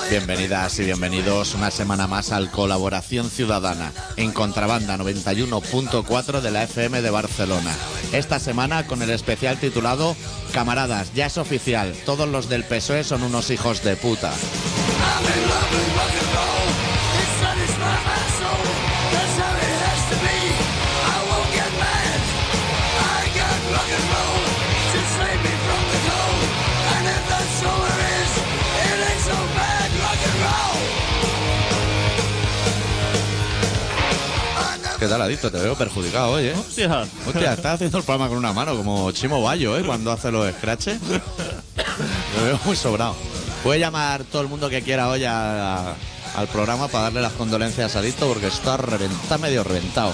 Bienvenidas y bienvenidos una semana más al Colaboración Ciudadana en Contrabanda 91.4 de la FM de Barcelona. Esta semana con el especial titulado Camaradas, ya es oficial, todos los del PSOE son unos hijos de puta. ¿Qué tal, Adicto? Te veo perjudicado hoy, ¿eh? Hostia, estás haciendo el programa con una mano, como Chimo Bayo, ¿eh? Cuando hace los scratches. Me veo muy sobrado. Puede llamar todo el mundo que quiera hoy al programa para darle las condolencias a Adicto porque está medio reventado.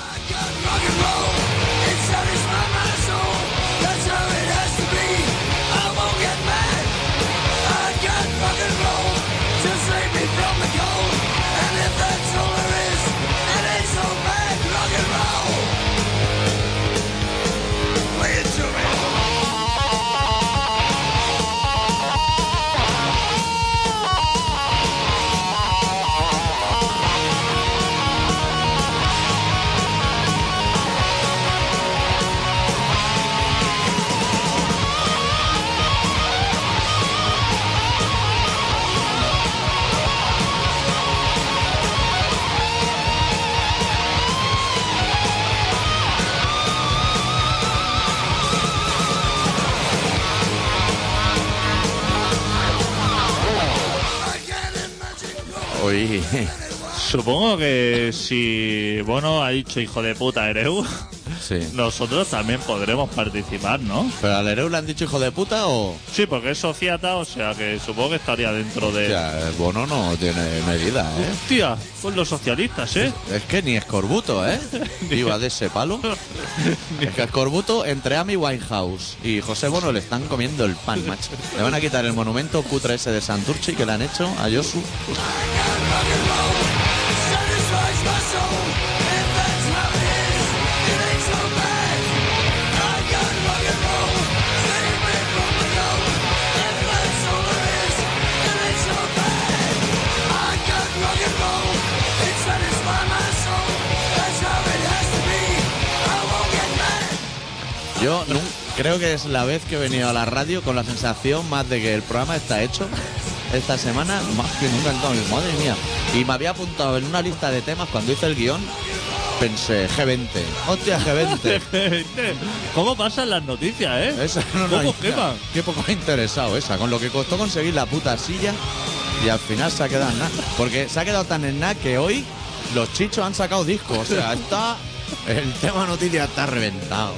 Hoy... Supongo que si Bono ha dicho hijo de puta Ereu, sí, nosotros también podremos participar, ¿no? ¿Pero al Ereu le han dicho hijo de puta o...? Sí, porque es sociata, o sea que supongo que estaría dentro de... Hostia, el Bono no tiene medida, ¿eh? Hostia, con los socialistas, ¿eh? Es que ni escorbuto, ¿eh? Iba de ese palo. Es que escorbuto entre Amy Winehouse y José Bono le están comiendo el pan, macho. Le van a quitar el monumento cutre ese de Santurchi que le han hecho a Josu. Yo creo que es la vez que he venido a la radio con la sensación más de que el programa está hecho esta semana, más que nunca en todo. Madre mía. Y me había apuntado en una lista de temas cuando hice el guión. Pensé, G20. Hostia, G20. ¿Cómo pasan las noticias, eh? Esa no ¿Cómo queman? Qué poco me ha interesado esa. Con lo que costó conseguir la puta silla y al final se ha quedado en nada. Porque se ha quedado tan en nada que hoy los chichos han sacado discos. O sea, está... El tema noticias está reventado.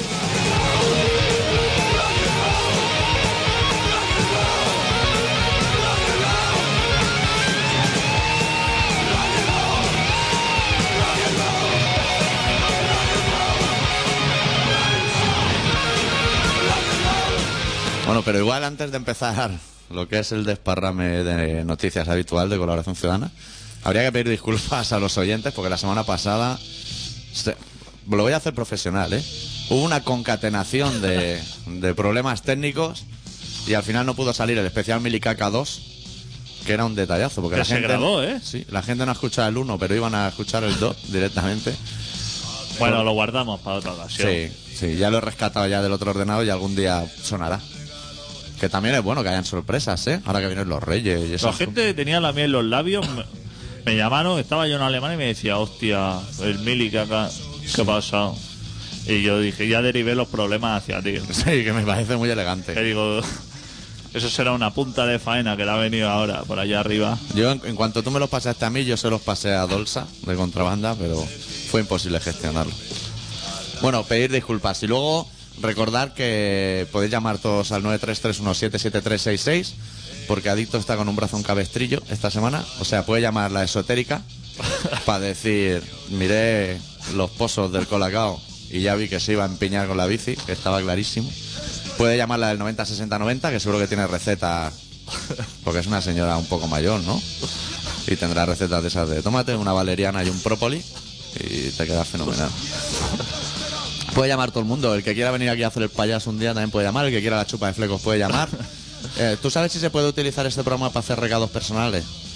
Bueno, pero igual antes de empezar lo que es el desparrame de noticias habitual de Colaboración Ciudadana, habría que pedir disculpas a los oyentes porque la semana pasada, lo voy a hacer profesional, ¿eh? Hubo una concatenación de problemas técnicos y al final no pudo salir el especial Milicaca 2, que era un detallazo. Porque la gente grabó, ¿eh? Sí, la gente no ha escuchado el 1, pero iban a escuchar el 2 directamente. Bueno, lo guardamos para otra ocasión. Sí, ya lo he rescatado ya del otro ordenador y algún día sonará. Que también es bueno que hayan sorpresas, ¿eh? Ahora que vienen los Reyes y eso. La gente tenía la miel en los labios. Me llamaron, estaba yo en Alemania y me decía, hostia, el Milicaca, ¿qué ha pasado? Y yo dije, ya derivé los problemas hacia ti. Sí, que me parece muy elegante. Que digo, eso será una punta de faena que le ha venido ahora por allá arriba. Yo, en cuanto tú me los pasaste a mí, yo se los pasé a Dolsa, de Contrabanda, pero fue imposible gestionarlo. Bueno, pedir disculpas y luego recordar que podéis llamar todos al 933177366 porque Adicto está con un brazo en cabestrillo esta semana. O sea, puede llamar la esotérica para decir, miré los pozos del Colacao y ya vi que se iba a empeñar con la bici, que estaba clarísimo. Puede llamarla del 906090, que seguro que tiene receta, porque es una señora un poco mayor, ¿no? Y tendrá recetas de esas de tómate una valeriana y un própolis y te queda fenomenal. Puede llamar todo el mundo. El que quiera venir aquí a hacer el payaso un día también puede llamar. El que quiera la chupa de flecos puede llamar. ¿Tú sabes si se puede utilizar este programa para hacer recados personales?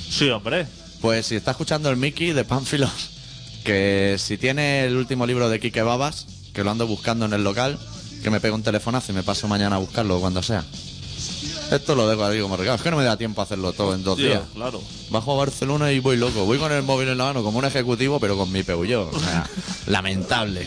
Sí, hombre. Pues si está escuchando el Mickey de Pánfilos, que si tiene el último libro de Quique Babas, que lo ando buscando en el local, que me pegue un telefonazo y me paso mañana a buscarlo cuando sea. Esto lo dejo ahí como regalo. Es que no me da tiempo a hacerlo todo en 2 días. Claro. Bajo a Barcelona y voy loco. Voy con el móvil en la mano como un ejecutivo, pero con mi Peugeot. O sea, lamentable.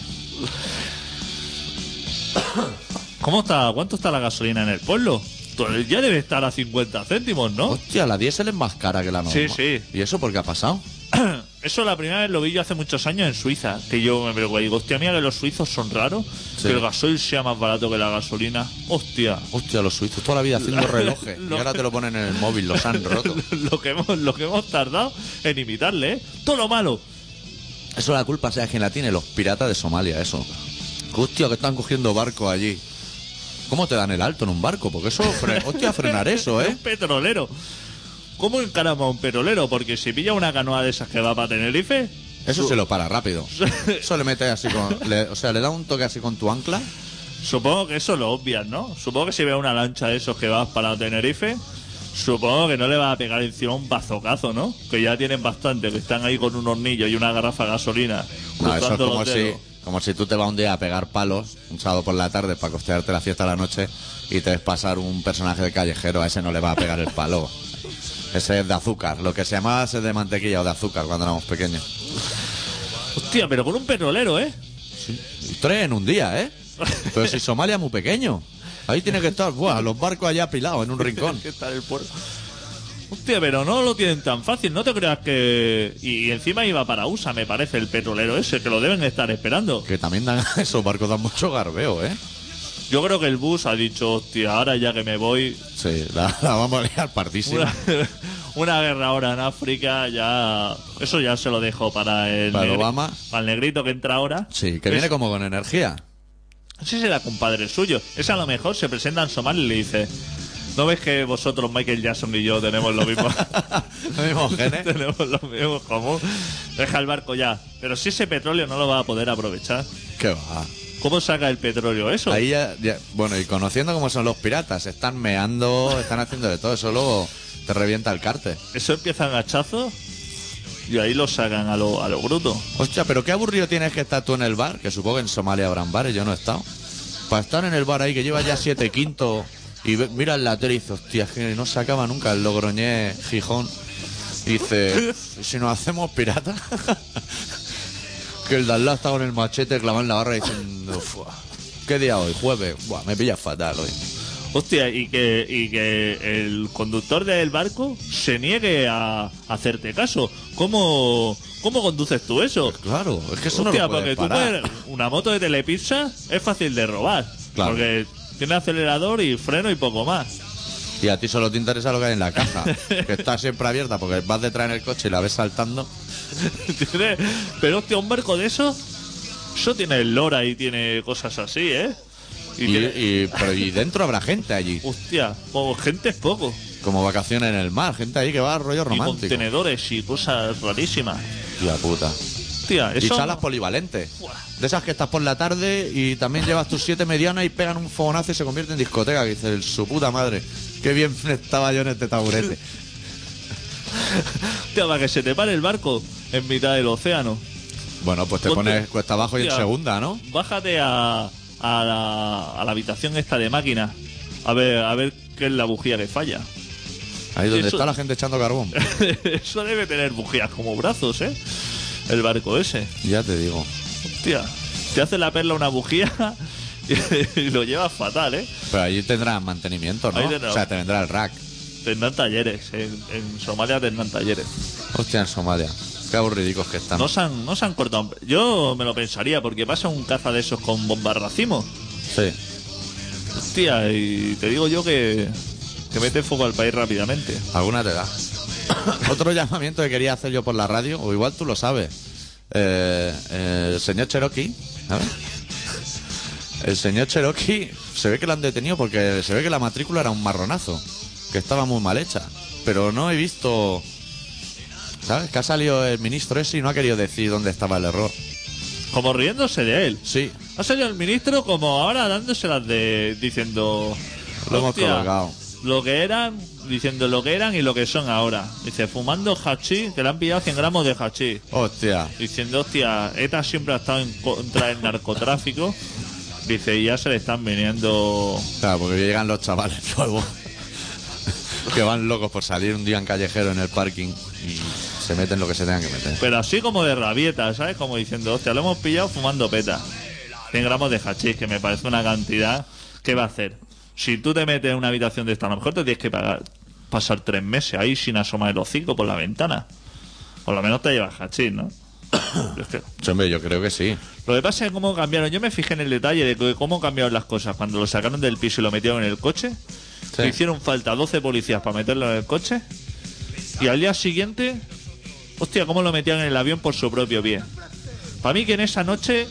¿Cómo está? ¿Cuánto está la gasolina en el pueblo? Ya debe estar a 50 céntimos, ¿no? Hostia, la diésel es más cara que la normal. Sí. ¿Y eso por qué ha pasado? Eso la primera vez lo vi yo hace muchos años en Suiza. Que yo me pregunto, digo, hostia mía, que los suizos son raros. Sí. Que el gasoil sea más barato que la gasolina. Hostia. Hostia, los suizos toda la vida haciendo relojes. Y ahora te lo ponen en el móvil, los han roto. lo que hemos tardado en imitarle, ¿eh? Todo lo malo. Eso la culpa, ¿sabes quién la tiene? Los piratas de Somalia, eso. Hostia, que están cogiendo barcos allí. ¿Cómo te dan el alto en un barco? Porque eso, hostia, frenar eso, Un petrolero. ¿Cómo encaramos a un petrolero? Porque si pilla una canoa de esas que va para Tenerife... Eso se lo para rápido. Eso le mete así con... o sea, le da un toque así con tu ancla. Supongo que eso lo obvias, ¿no? Supongo que si ve una lancha de esos que vas para Tenerife, supongo que no le va a pegar encima un bazocazo, ¿no? Que ya tienen bastante, que están ahí con un hornillo y una garrafa de gasolina. No, eso es cruzando como los dedos. como si tú te vas un día a pegar palos, un sábado por la tarde, para costearte la fiesta a la noche, y te ves pasar un personaje de callejero. A ese no le va a pegar el palo. Ese es de azúcar. Lo que se llamaba ese de mantequilla o de azúcar cuando éramos pequeños. Hostia, pero con un petrolero, ¿eh? Sí. Y 3 en un día, ¿eh? Pero si Somalia es muy pequeño. Ahí tiene que estar, buah, los barcos allá apilados en un rincón. Que está en el puerto. Hostia, pero no lo tienen tan fácil. No te creas que... Y encima iba para USA, me parece, el petrolero ese, que lo deben estar esperando. Que también dan, esos barcos dan mucho garbeo, ¿eh? Yo creo que el bus ha dicho, hostia, ahora ya que me voy... Sí, la vamos a liar partísima. Una guerra ahora en África, ya... Eso ya se lo dejo para el... Para Obama. Para el negrito que entra ahora. Sí, que viene como con energía. Ese será compadre suyo. Ese a lo mejor se presenta en Somalia y le dice... ¿No ves que vosotros, Michael Jackson y yo, tenemos lo mismo? Los mismos genes. Tenemos lo mismo común. Deja el barco ya. Pero si ese petróleo no lo va a poder aprovechar. ¿Qué va? ¿Cómo saca el petróleo eso? Ahí ya... Bueno, y conociendo cómo son los piratas, están meando, están haciendo de todo. Eso luego te revienta el cárter. Eso empieza en hachazo y ahí lo sacan a lo bruto. Hostia, pero qué aburrido tienes que estar tú en el bar, que supongo que en Somalia habrán bares, yo no he estado. Para estar en el bar ahí, que lleva ya 7 quintos, y mira en la tele y dice, hostia, es que no se acaba nunca el Logroñés Gijón. Y dice, ¿y si nos hacemos piratas? Que el de al lado está con el machete clavado en la barra diciendo, ¿qué día hoy? Jueves. Buah, me pilla fatal hoy. Hostia, y que el conductor del barco se niegue a hacerte caso. ¿Cómo conduces tú eso? Claro, es que eso Hostia, no lo puedes porque parar. tú una moto de Telepizza es fácil de robar. Claro. Porque tiene acelerador y freno y poco más. Y a ti solo te interesa lo que hay en la caja, que está siempre abierta porque vas detrás en el coche y la ves saltando. Pero hostia, un barco de eso tiene el lora y tiene cosas así, ¿eh? Pero dentro habrá gente allí, Hostia, gente es poco. como vacaciones en el mar, gente ahí que va a rollo Y romántico. contenedores y cosas rarísimas. Tía puta. Hostia, Y eso... salas polivalentes. De esas que estás por la tarde y también llevas tus 7 medianas y pegan un fogonazo y se convierte en discoteca. Que dices, su puta madre, qué bien estaba yo en este taburete. Hostia, para que se te pare el barco en mitad del océano. Bueno, pues te Ponte- pones cuesta abajo y en Hostia, segunda, ¿no? Bájate a la habitación esta de máquina. A ver qué es la bujía que falla. Ahí donde eso- está la gente echando carbón. Eso debe tener bujías como brazos, ¿eh? El barco ese. Ya te digo. Hostia, te hace la perla una bujía y lo llevas fatal, ¿eh? Pero allí tendrán mantenimiento, ¿no? Ahí tendrá- O sea, te vendrá el rack. Tendrán talleres. En Somalia tendrán talleres. Hostia, en Somalia. Qué aburridicos que están. No se han cortado. Yo me lo pensaría, porque pasa un caza de esos con bombarracimo. Sí. Hostia, y te digo yo que mete fuego al país rápidamente. Alguna te da. Otro llamamiento que quería hacer yo por la radio, o igual tú lo sabes. El señor Cherokee, ¿sabes? El señor Cherokee se ve que lo han detenido porque se ve que la matrícula era un marronazo, que estaba muy mal hecha. Pero no he visto, ¿sabes? Que ha salido el ministro ese y no ha querido decir dónde estaba el error. Como riéndose de él. Sí, Ha salido el ministro como ahora dándoselas de... diciendo... lo hemos "Hostia, colocado. lo que eran, diciendo lo que eran y lo que son ahora. Dice, fumando hachís, que le han pillado 100 gramos de hachís. Hostia. Diciendo, hostia, ETA siempre ha estado en contra del narcotráfico. Dice, y ya se le están viniendo... Claro, porque llegan los chavales nuevos que van locos por salir un día en callejero en el parking y se meten lo que se tengan que meter. Pero así como de rabieta, ¿sabes? Como diciendo, hostia, lo hemos pillado fumando peta. 100 gramos de hachís, que me parece una cantidad... ¿Qué va a hacer? Si tú te metes en una habitación de esta, a lo mejor te tienes que pasar 3 meses ahí sin asomar el hocico por la ventana. Por lo menos te llevas hachís, ¿no? Es que... Sí, hombre, yo creo que sí. Lo que pasa es cómo cambiaron. Yo me fijé en el detalle de cómo cambiaron las cosas. Cuando lo sacaron del piso y lo metieron en el coche, Sí. le hicieron falta 12 policías para meterlo en el coche. Y al día siguiente, hostia, cómo lo metían en el avión por su propio pie. Para mí que en esa noche,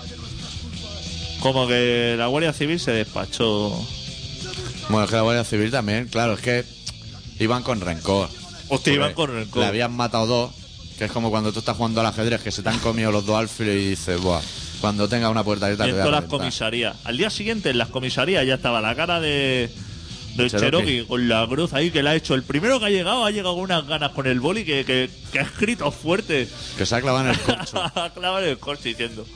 como que la Guardia Civil se despachó. Bueno, es que la Guardia Civil también, claro, es que iban con rencor. Hostia, iban Porque con rencor. Le habían matado 2, que es como cuando tú estás jugando al ajedrez, que se te han comido los 2 alfiles y dices, buah, cuando tenga una puerta abierta Y en te voy a todas las reventar. comisarías. Al día siguiente, en las comisarías ya estaba la cara del Cherokee. Cherokee con la cruz ahí que le ha hecho. El primero que ha llegado con unas ganas con el boli que ha escrito fuerte. Que se ha clavado en el corcho. Clava en el coche diciendo.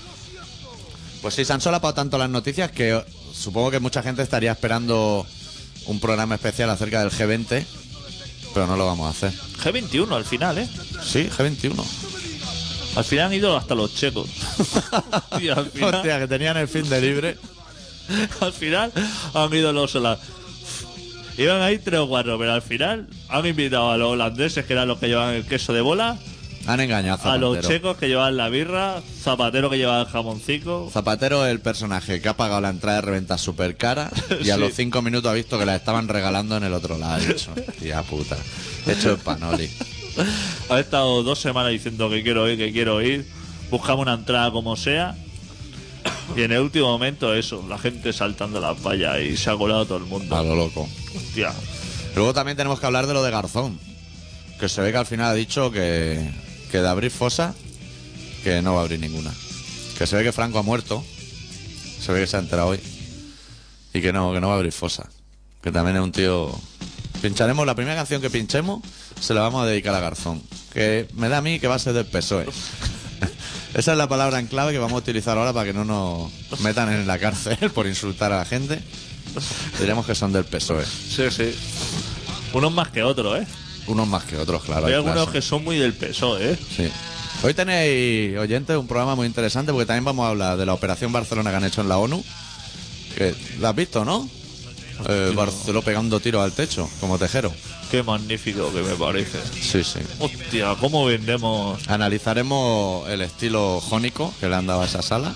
Pues sí, se han solapado tanto las noticias que supongo que mucha gente estaría esperando un programa especial acerca del G20, pero no lo vamos a hacer. G21 al final, ¿eh? Sí, G21. Al final han ido hasta los checos. Y al final, Hostia, que tenían el fin de libre. al final han ido los holandeses. Iban ahí 3 o 4, pero al final han invitado a los holandeses, que eran los que llevaban el queso de bola, Han engañado a a los Zapatero. checos que llevaban la birra, Zapatero que llevaba el jamoncico. Zapatero es el personaje que ha pagado la entrada de reventa súper cara y a Sí. los 5 minutos ha visto que la estaban regalando en el otro lado. Ha dicho, tía puta, hecho el panoli. Ha estado 2 semanas diciendo que quiero ir. Buscamos una entrada como sea. Y en el último momento eso, la gente saltando las vallas y se ha colado todo el mundo. A lo loco. Hostia. Luego también tenemos que hablar de lo de Garzón, que se ve que al final ha dicho que de abrir fosa, que no va a abrir ninguna. Que se ve que Franco ha muerto, se ve que se ha enterado hoy, y que no va a abrir fosa. Que también es un tío... Pincharemos, la primera canción que pinchemos se la vamos a dedicar a Garzón, que me da a mí que va a ser del PSOE. Esa es la palabra en clave que vamos a utilizar ahora para que no nos metan en la cárcel por insultar a la gente. Diremos que son del PSOE. Sí, sí. Unos más que otros, ¿eh? Unos más que otros, claro. Hay hay algunos clase. que son muy del PSOE, ¿eh? Sí. Hoy tenéis, oyentes, un programa muy interesante porque también vamos a hablar de la Operación Barcelona que han hecho en la ONU. Que la has visto, ¿no? Barceló pegando tiros al techo, como tejero. Qué magnífico que me parece. Sí, sí. Hostia, ¿cómo vendemos? Analizaremos el estilo jónico que le han dado a esa sala.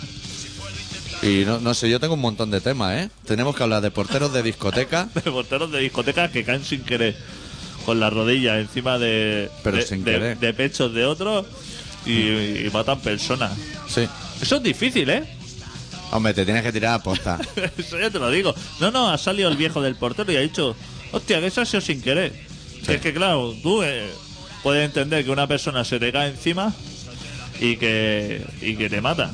Y no sé, yo tengo un montón de temas, ¿eh? Tenemos que hablar de porteros de discoteca. De porteros de discotecas que caen sin querer con las rodillas encima Pero sin querer. de pechos de otros y matan personas. Sí. Eso es difícil, ¿eh? Hombre, te tienes que tirar a posta. Eso ya te lo digo. No, ha salido el viejo del portero y ha dicho, hostia, que eso ha sido sin querer. Sí. Es que claro, tú puedes entender que una persona se te cae encima y que te mata.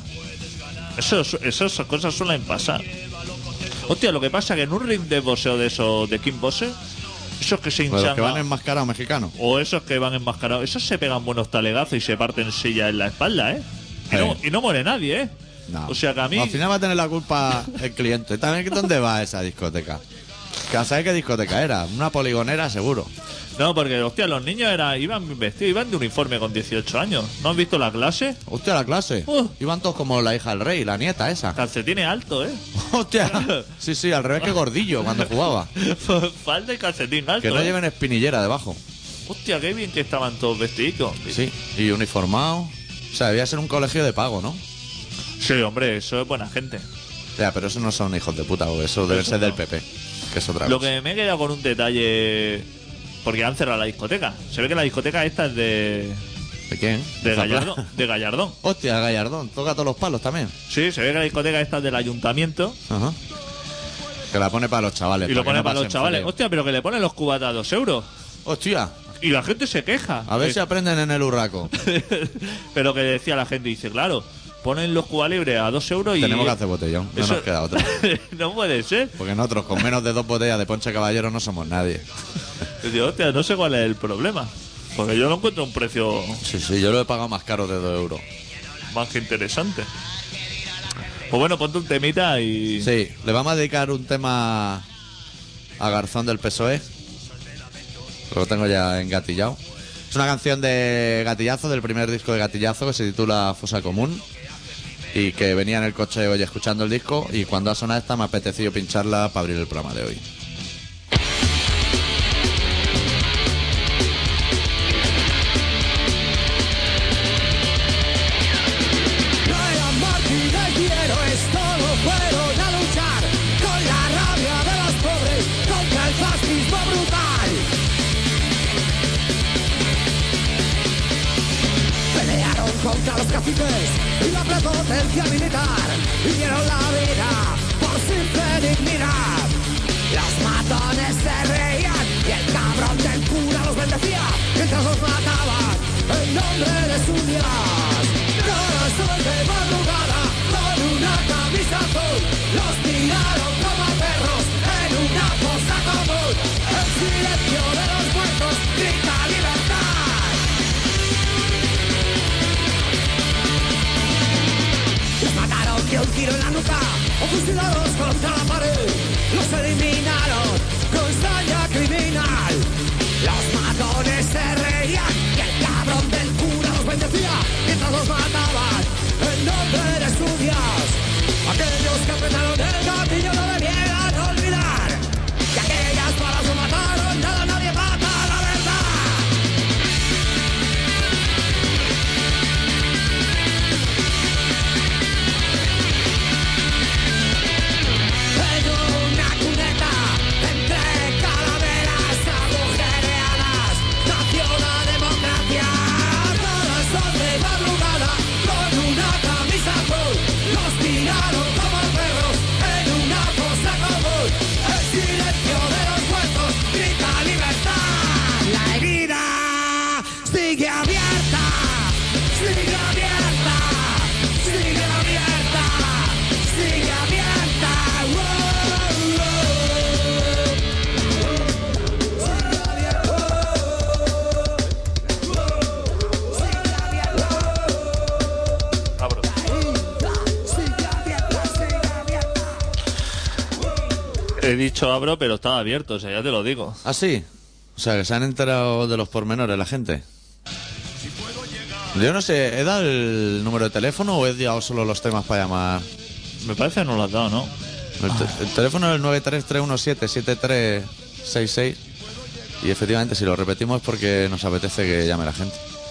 Esas cosas suelen pasar. Hostia, lo que pasa es que en un ring de boxeo de esos de kickboxer, esos que se Pues los hinchan que van enmascarados mexicanos. o esos que van enmascarados, esos se pegan buenos talegazos y se parten sillas en la espalda, ¿eh? Y no muere nadie, ¿eh? No. O sea que a mí... Al final va a tener la culpa el cliente. También, ¿dónde va esa discoteca? Que a saber qué discoteca era. Una poligonera, seguro. No, porque, hostia, los niños iban vestidos, iban de uniforme con 18 años. ¿No has visto la clase? Hostia, la clase. Iban todos como la hija del rey, la nieta esa. Calcetines altos, ¿eh? Hostia. Sí, al revés que Gordillo cuando jugaba. Falda y calcetín alto. Que no ¿eh? lleven espinillera debajo. Hostia, qué bien que estaban todos vestiditos. Sí, y uniformados. O sea, debía ser un colegio de pago, ¿no? Sí, hombre, eso es buena gente. Ya, pero esos no son hijos de puta, o eso debe Eso ser del no. PP. Que es otra Lo cosa. que me he quedado con un detalle... Porque han cerrado la discoteca. Se ve que la discoteca esta es de ¿De quién? Gallardón. De Gallardón. Hostia, Gallardón. Toca todos los palos también. Sí, se ve que la discoteca esta es del ayuntamiento. Ajá. Que la pone para los chavales. Y lo que pone no para los pasen chavales. frío. Hostia, pero que le ponen los cubatas a 2 euros. Hostia. Y la gente se queja. A ver si aprenden en el hurraco. Pero que decía la gente, dice, claro, ponen los Cuba Libres a 2 euros y... Tenemos que hacer botellón, no Eso- nos queda otra. No puede ser. Porque nosotros con menos de 2 botellas de Ponche Caballero no somos nadie. Y digo, hostia, no sé cuál es el problema. Porque yo no encuentro un precio Sí, yo lo he pagado más caro de 2 euros. más que interesante. Pues bueno, ponte un temita y... Sí, le vamos a dedicar un tema a Garzón del PSOE. Lo tengo ya engatillado. Es una canción de Gatillazo, del primer disco de Gatillazo, que se titula Fosa Común. Y que venía en el coche hoy escuchando el disco. Y cuando ha sonado esta me ha apetecido pincharla para abrir el programa de hoy. Contra los caciques y la prepotencia militar, y dieron la vida por simple dignidad. Los matones se reían y el cabrón del cura los bendecía mientras los mataban en nombre de sus días. Corazón de madrugada con una camisa azul, los tiraron como a perros en una fosa común. El silencio de los muertos grita libertad. Los mataron de un tiro en la nuca o fusilados contra la pared. Los eliminaron con saña criminal. Los matones se reían y el cabrón del cura los bendecía mientras los mataban en nombre de sus días. Aquellos que apretaron el gatillo no debieran olvidar que aquellas balas no mataron, nada, nadie mata la verdad. En una cuneta, entre calaveras agujereadas, nació la democracia. Corazón de madrugada, con una camisa azul, los tiraron como perros en una fosa común. El silencio de los muertos grita libertad. La herida sigue abierta, sigue abierta, sigue abierta, sigue abierta. Abro. He dicho abro, pero estaba abierto, o sea, ya te lo digo. ¿Ah, sí? O sea, que se han enterado de los pormenores la gente. Yo no sé, ¿he dado el número de teléfono o he dado solo los temas para llamar? Me parece que no lo has dado, ¿no? El teléfono es el 933177366. Y efectivamente, si lo repetimos es porque nos apetece que llame la gente.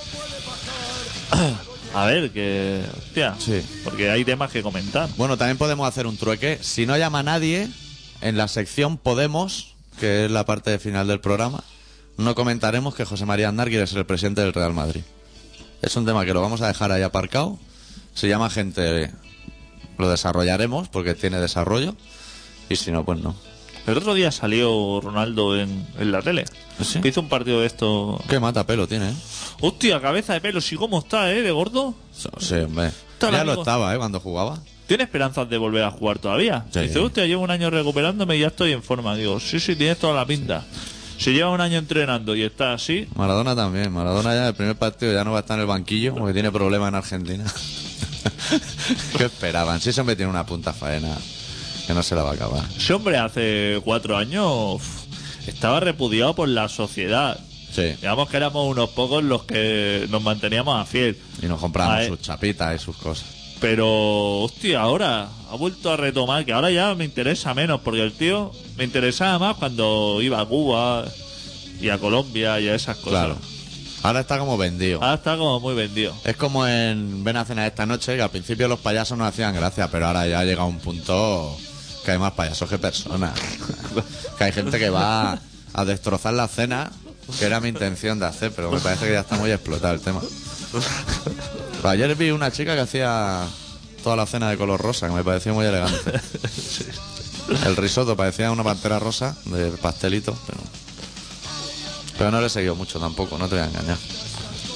A ver, que... Hostia, Sí. porque hay temas que comentar. Bueno, también podemos hacer un trueque. Si no llama nadie, en la sección Podemos, que es la parte final del programa, no comentaremos que José María Aznar quiere ser el presidente del Real Madrid. Es un tema que lo vamos a dejar ahí aparcado. Si llama gente, lo desarrollaremos porque tiene desarrollo. Y si no, pues no. El otro día salió Ronaldo en la tele. ¿Sí? Que hizo un partido de esto. Qué mata pelo tiene, ¿eh? Hostia, cabeza de pelo, sí, ¿cómo está, de gordo? Sí, hombre. Tal Ya amigo. lo estaba, cuando jugaba. ¿Tiene esperanzas de volver a jugar todavía? Sí. Dice, hostia, llevo un año recuperándome y ya estoy en forma. Digo, sí, tienes toda la pinta. Si lleva un año entrenando y está así, Maradona también. Maradona ya en el primer partido ya no va a estar en el banquillo porque tiene problemas en Argentina. ¿Qué esperaban? Si se tiene una punta faena que no se la va a acabar. ese hombre hace 4 años estaba repudiado por la sociedad. Sí. Digamos que éramos unos pocos los que nos manteníamos a fiel. Y nos compramos Ay. sus chapitas y sus cosas. Pero, hostia, ahora ha vuelto a retomar, que ahora ya me interesa menos, porque el tío me interesaba más cuando iba a Cuba y a Colombia y a esas cosas. Claro. Ahora está como vendido. Ahora está como muy vendido. Es como en Ven a cenar esta noche, que al principio los payasos nos hacían gracia, pero ahora ya llega un punto que hay más payasos que personas. Que hay gente que va a destrozar la cena, que era mi intención de hacer, pero me parece que ya está muy explotado el tema. Pero ayer vi una chica que hacía toda la cena de color rosa, que me pareció muy elegante. El risotto parecía una pantera rosa de pastelito, pero no le he seguido mucho tampoco, no te voy a engañar.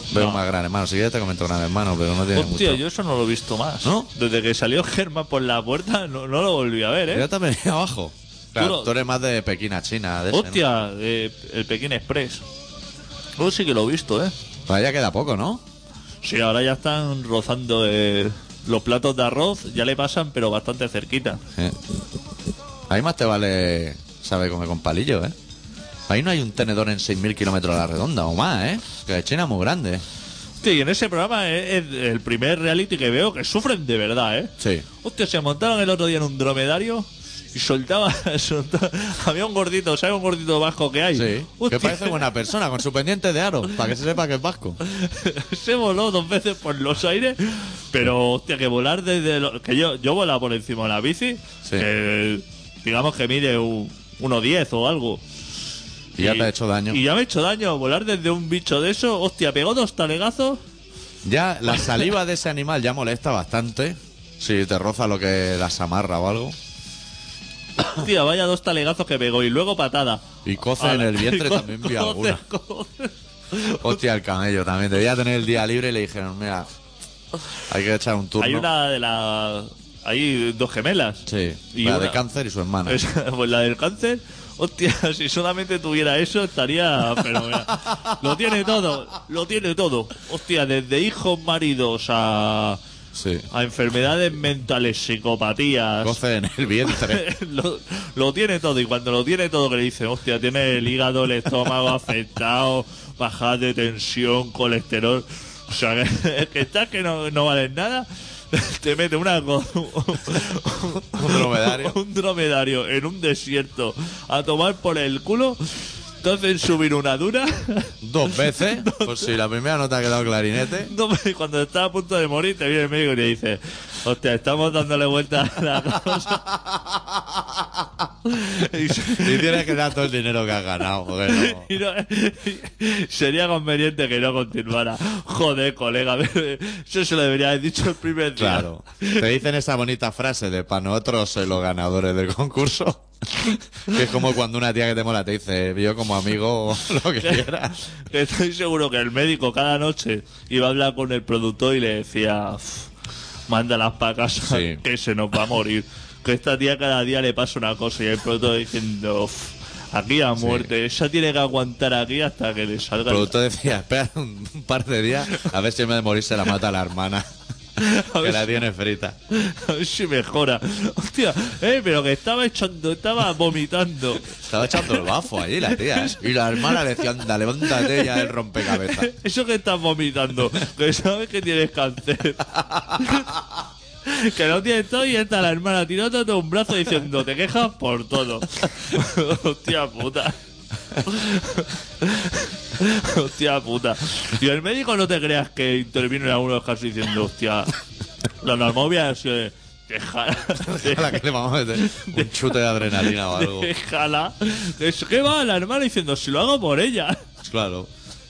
Veo No. más Gran Hermano. Si quieres te comento Gran Hermano, pero no tiene Hostia, mucho. yo eso no lo he visto más. ¿No? Desde que salió Germán por la puerta, no lo volví a ver, ¿eh? Yo también abajo. Claro, Tú lo- tú eres más de Pekín a China. De ese, ¿no? Hostia, el Pekín Express. Luego sí que lo he visto, ¿eh? Pues ya queda poco, ¿no? Sí, ahora ya están rozando los platos de arroz, ya le pasan, pero bastante cerquita. Ahí más te vale saber comer con palillos, ¿eh? Ahí no hay un tenedor en 6.000 kilómetros a la redonda o más, ¿eh? Que China es muy grande. Hostia, y en ese programa es el primer reality que veo que sufren de verdad, ¿eh? Sí. Hostia, se montaron el otro día en un dromedario y soltaba. Había un gordito, ¿sabes? Un gordito vasco que hay. Sí. Hostia, Que parece buena persona, con su pendiente de aro, para que se sepa que es vasco. se voló 2 veces por los aires, pero hostia, que volar que yo volaba por encima de la bici, Sí. que, digamos que mide 1,10 o algo. Y ya te ha hecho daño. Y ya me ha hecho daño. Volar desde un bicho de eso, hostia, pegó 2 talegazos. Ya la saliva de ese animal ya molesta bastante. Si te roza lo que las amarra o algo. Hostia, vaya 2 talegazos que pegó. Y luego patada. Y coce en el vientre también vi alguna. Hostia, el camello también. Debía tener el día libre y le dijeron, mira, hay que echar un turno. Hay una de las... Hay 2 gemelas. Sí, Y la una- de cáncer y su hermana. Pues la del cáncer, hostia, si solamente tuviera eso estaría... Pero mira, lo tiene todo. Hostia, desde hijos, maridos a Sí. enfermedades mentales, psicopatías. Coce en el vientre. lo tiene todo. Y cuando lo tiene todo, que le dicen, hostia, tiene el hígado, el estómago afectado, bajada de tensión, colesterol. O sea, que estás que no vales nada. Te mete Un dromedario. un dromedario en un desierto a tomar por el culo. Te hacen subir una dura. 2 veces, por si la primera no te ha quedado clarinete. Cuando estás a punto de morir, te viene el médico y te dice: hostia, estamos dándole vuelta a la cosa. Y tienes que dar todo el dinero que has ganado. Porque no. Y sería conveniente que no continuara. Joder, colega, eso se lo debería haber dicho el primer día. Claro. Te dicen esa bonita frase de para nosotros los ganadores del concurso. Que es como cuando una tía que te mola te dice, yo como amigo, lo que quieras. Que estoy seguro que el médico cada noche iba a hablar con el productor y le decía: mándalas para casa, Sí. que se nos va a morir. Que esta tía cada día le pasa una cosa, y el productor diciendo: aquí a muerte, esa tiene que aguantar aquí hasta que le El salga productor decía, espera un par de días, a ver si en vez de morir se la mata la hermana. A Que ver la si- tiene frita. a ver si mejora. Hostia, pero que estaba vomitando. Estaba echando el bafo allí la tía, ¿eh? Y la hermana le decía, anda, levántate ya el rompecabezas. Eso que estás vomitando, que sabes que tienes cáncer. Que no tienes todo y está la hermana tirándote un brazo diciendo: te quejas por todo. Hostia puta. Hostia puta. Y el médico, no te creas que intervino en algunos casos diciendo: hostia, lo normal hubiera sido de A la que le vamos a meter un chute de adrenalina o algo. déjala. ¿Qué va la hermana diciendo? Si lo hago por ella. Claro.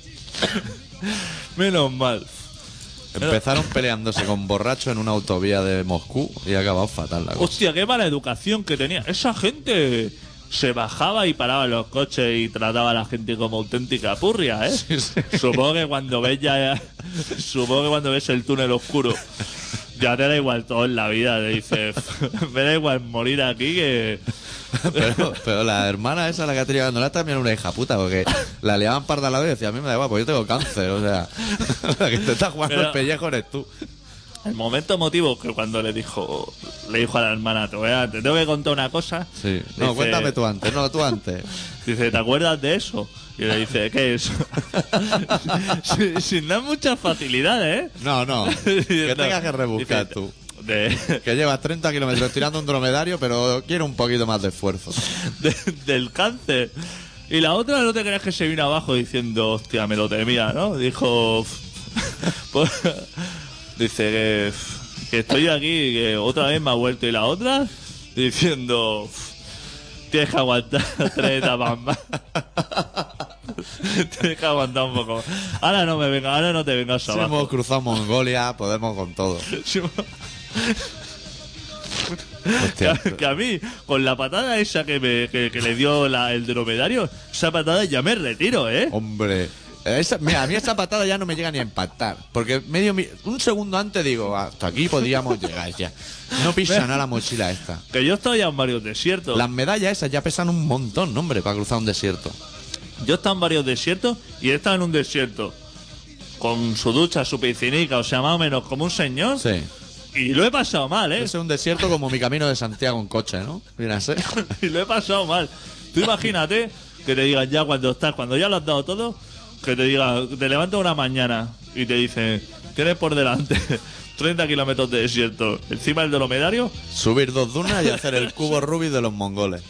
Menos mal. Empezaron peleándose con borracho en una autovía de Moscú y ha acabado fatal la cosa. Hostia, qué mala educación que tenía. Esa gente se bajaba y paraba en los coches y trataba a la gente como auténtica purria, ¿eh? Supongo que cuando ves supongo que cuando ves el túnel oscuro, ya te da igual todo en la vida. Te dices: me da igual morir aquí que... Pero la hermana esa, la que ha tenido abandonada, también era una hija puta, porque la liaban parda al lado y decía, a mí me da igual, pues yo tengo cáncer, o sea, la que te está jugando Pero- el pellejo eres tú. El momento emotivo que cuando le dijo a la hermana: te tengo que contar una cosa. Sí. No, Dice- cuéntame tú antes, no, tú antes. Dice: ¿te acuerdas de eso? Y le dice: ¿qué es? sin dar muchas facilidades, ¿eh? No, no, que tengas que rebuscar Dice, tú. de- Que llevas 30 kilómetros tirando un dromedario, pero quiero un poquito más de esfuerzo. del cáncer. Y la otra, no te creas que se vino abajo diciendo: hostia, me lo temía, ¿no? Dijo: pues, dice que estoy aquí, que otra vez me ha vuelto. Y la otra diciendo: tienes que aguantar 3 etapas más. Tienes que aguantar un poco más. Ahora no te vengas Si abajo. hemos cruzado Mongolia, podemos con todo. Hostia. Que a mí, con la patada esa que le dio el dromedario, esa patada ya me retiro, ¿eh? Hombre, Mira, a mí esa patada ya no me llega ni a impactar. Porque un segundo antes digo, hasta aquí podíamos llegar ya. No pisa nada la mochila esta. Que yo he estado ya en varios desiertos. Las medallas esas ya pesan un montón, ¿no, hombre, para cruzar un desierto. Yo he estado en varios desiertos y he estado en un desierto con su ducha, su piscinica, o sea, más o menos como un señor. Sí. Y lo he pasado mal, ¿eh? Ese es un desierto como mi camino de Santiago en coche, ¿no? Mira, ese. Y lo he pasado mal. Tú imagínate que te digan ya cuando ya lo has dado todo, que te digan, te levantas una mañana y te dicen, tienes por delante 30 kilómetros de desierto, encima del dromedario, Subir 2 dunas y hacer el cubo Rubik de los mongoles.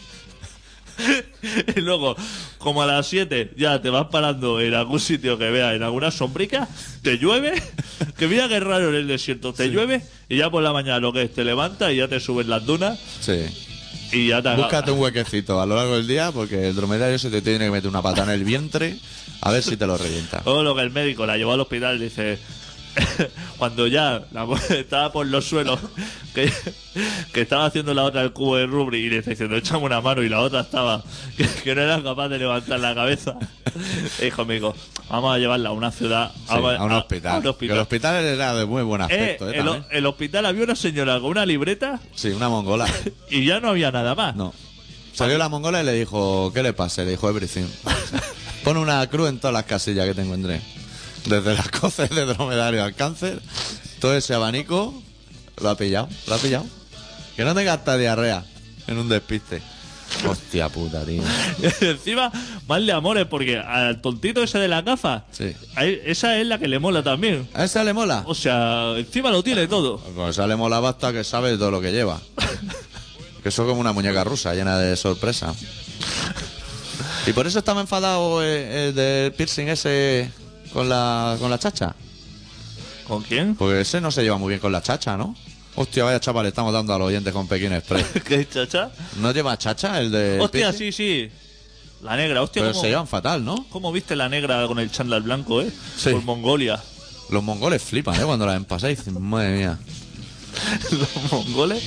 y luego, como a las 7 ya te vas parando en algún sitio que veas, en alguna sombrica, te llueve, que mira que raro en el desierto, te llueve y ya por la mañana lo que es, te levantas y ya te subes las dunas Sí. y ya te Búscate un huequecito a lo largo del día porque el dromedario se te tiene que meter una pata en el vientre a ver si te lo revienta. Todo lo que el médico la llevó al hospital dice cuando ya la mujer estaba por los suelos que estaba haciendo la otra el cubo de Rubrik y le está diciendo échame una mano y la otra estaba que no era capaz de levantar la cabeza y dijo amigo vamos a llevarla a una ciudad Sí, a un hospital. a un Que el hospital era de muy buen aspecto, también. el hospital había una señora con una libreta Sí, una mongola. y ya no había nada más. No. Salió la mongola y le dijo, ¿qué le pasa? Le dijo, everything. Pon una cruz en todas las casillas que te encuentre. Desde las coces de dromedario al cáncer, todo ese abanico lo ha pillado. Que no tenga hasta diarrea en un despiste. Hostia puta, tío. Y encima, mal de amores, porque al tontito ese de la gafa, Sí. esa es la que le mola también. ¿A esa le mola? O sea, encima lo tiene todo. Pues esa le mola basta que sabe todo lo que lleva. Que eso es como una muñeca rusa llena de sorpresa. Y por eso estaba enfadado el del piercing ese con la chacha. ¿Con quién? Porque ese no se lleva muy bien con la chacha, ¿no? Hostia, vaya chaval, le estamos dando a los oyentes con Pekín Express. ¿Qué chacha? ¿No lleva chacha el de Hostia, sí. La negra, hostia, Pero ¿cómo, se llevan fatal, ¿no? cómo viste la negra con el chándal blanco, Sí. Por Mongolia. Los mongoles flipan, cuando la ven pasar y dicen, madre mía. Los mongoles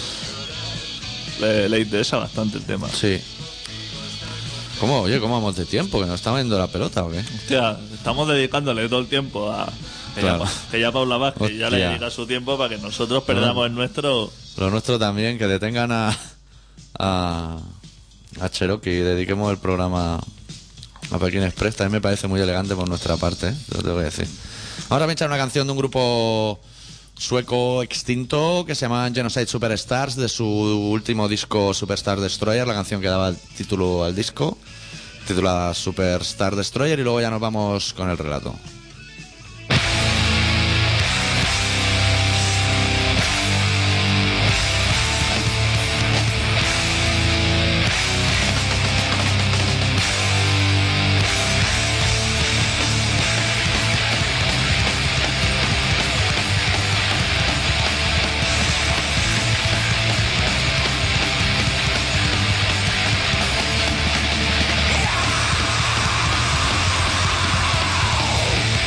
le interesa bastante el tema. Sí. ¿Cómo vamos de tiempo? ¿Que nos está viendo la pelota o qué? Hostia, estamos dedicándole todo el tiempo a... Claro. Que ya Paula Vázquez ya le Hostia. dedica su tiempo para que nosotros perdamos el nuestro. Lo nuestro también, que detengan a Cherokee y dediquemos el programa a Pekín Express. También me parece muy elegante por nuestra parte, te lo tengo que decir. Ahora voy a echar una canción de un grupo sueco extinto que se llama Genocide Superstars, de su último disco Superstar Destroyer, la canción que daba el título al disco, titulada Superstar Destroyer, y luego ya nos vamos con el relato. Yeah!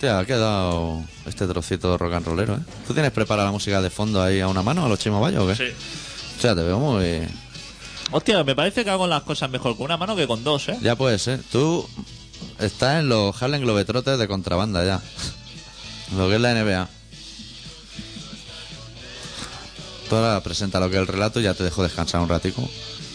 Hostia, ha quedado este trocito rock and rollero, ¿eh? ¿Tú tienes preparada la música de fondo ahí a una mano, a los Chimo Bayo o qué? Sí. O sea, te veo muy... Hostia, me parece que hago las cosas mejor con una mano que con dos, ¿eh? Ya puede ser. Tú estás en los Harlem Globetrotters de contrabanda ya. Lo que es la NBA. Tú ahora presenta lo que es el relato y ya te dejo descansar un ratico.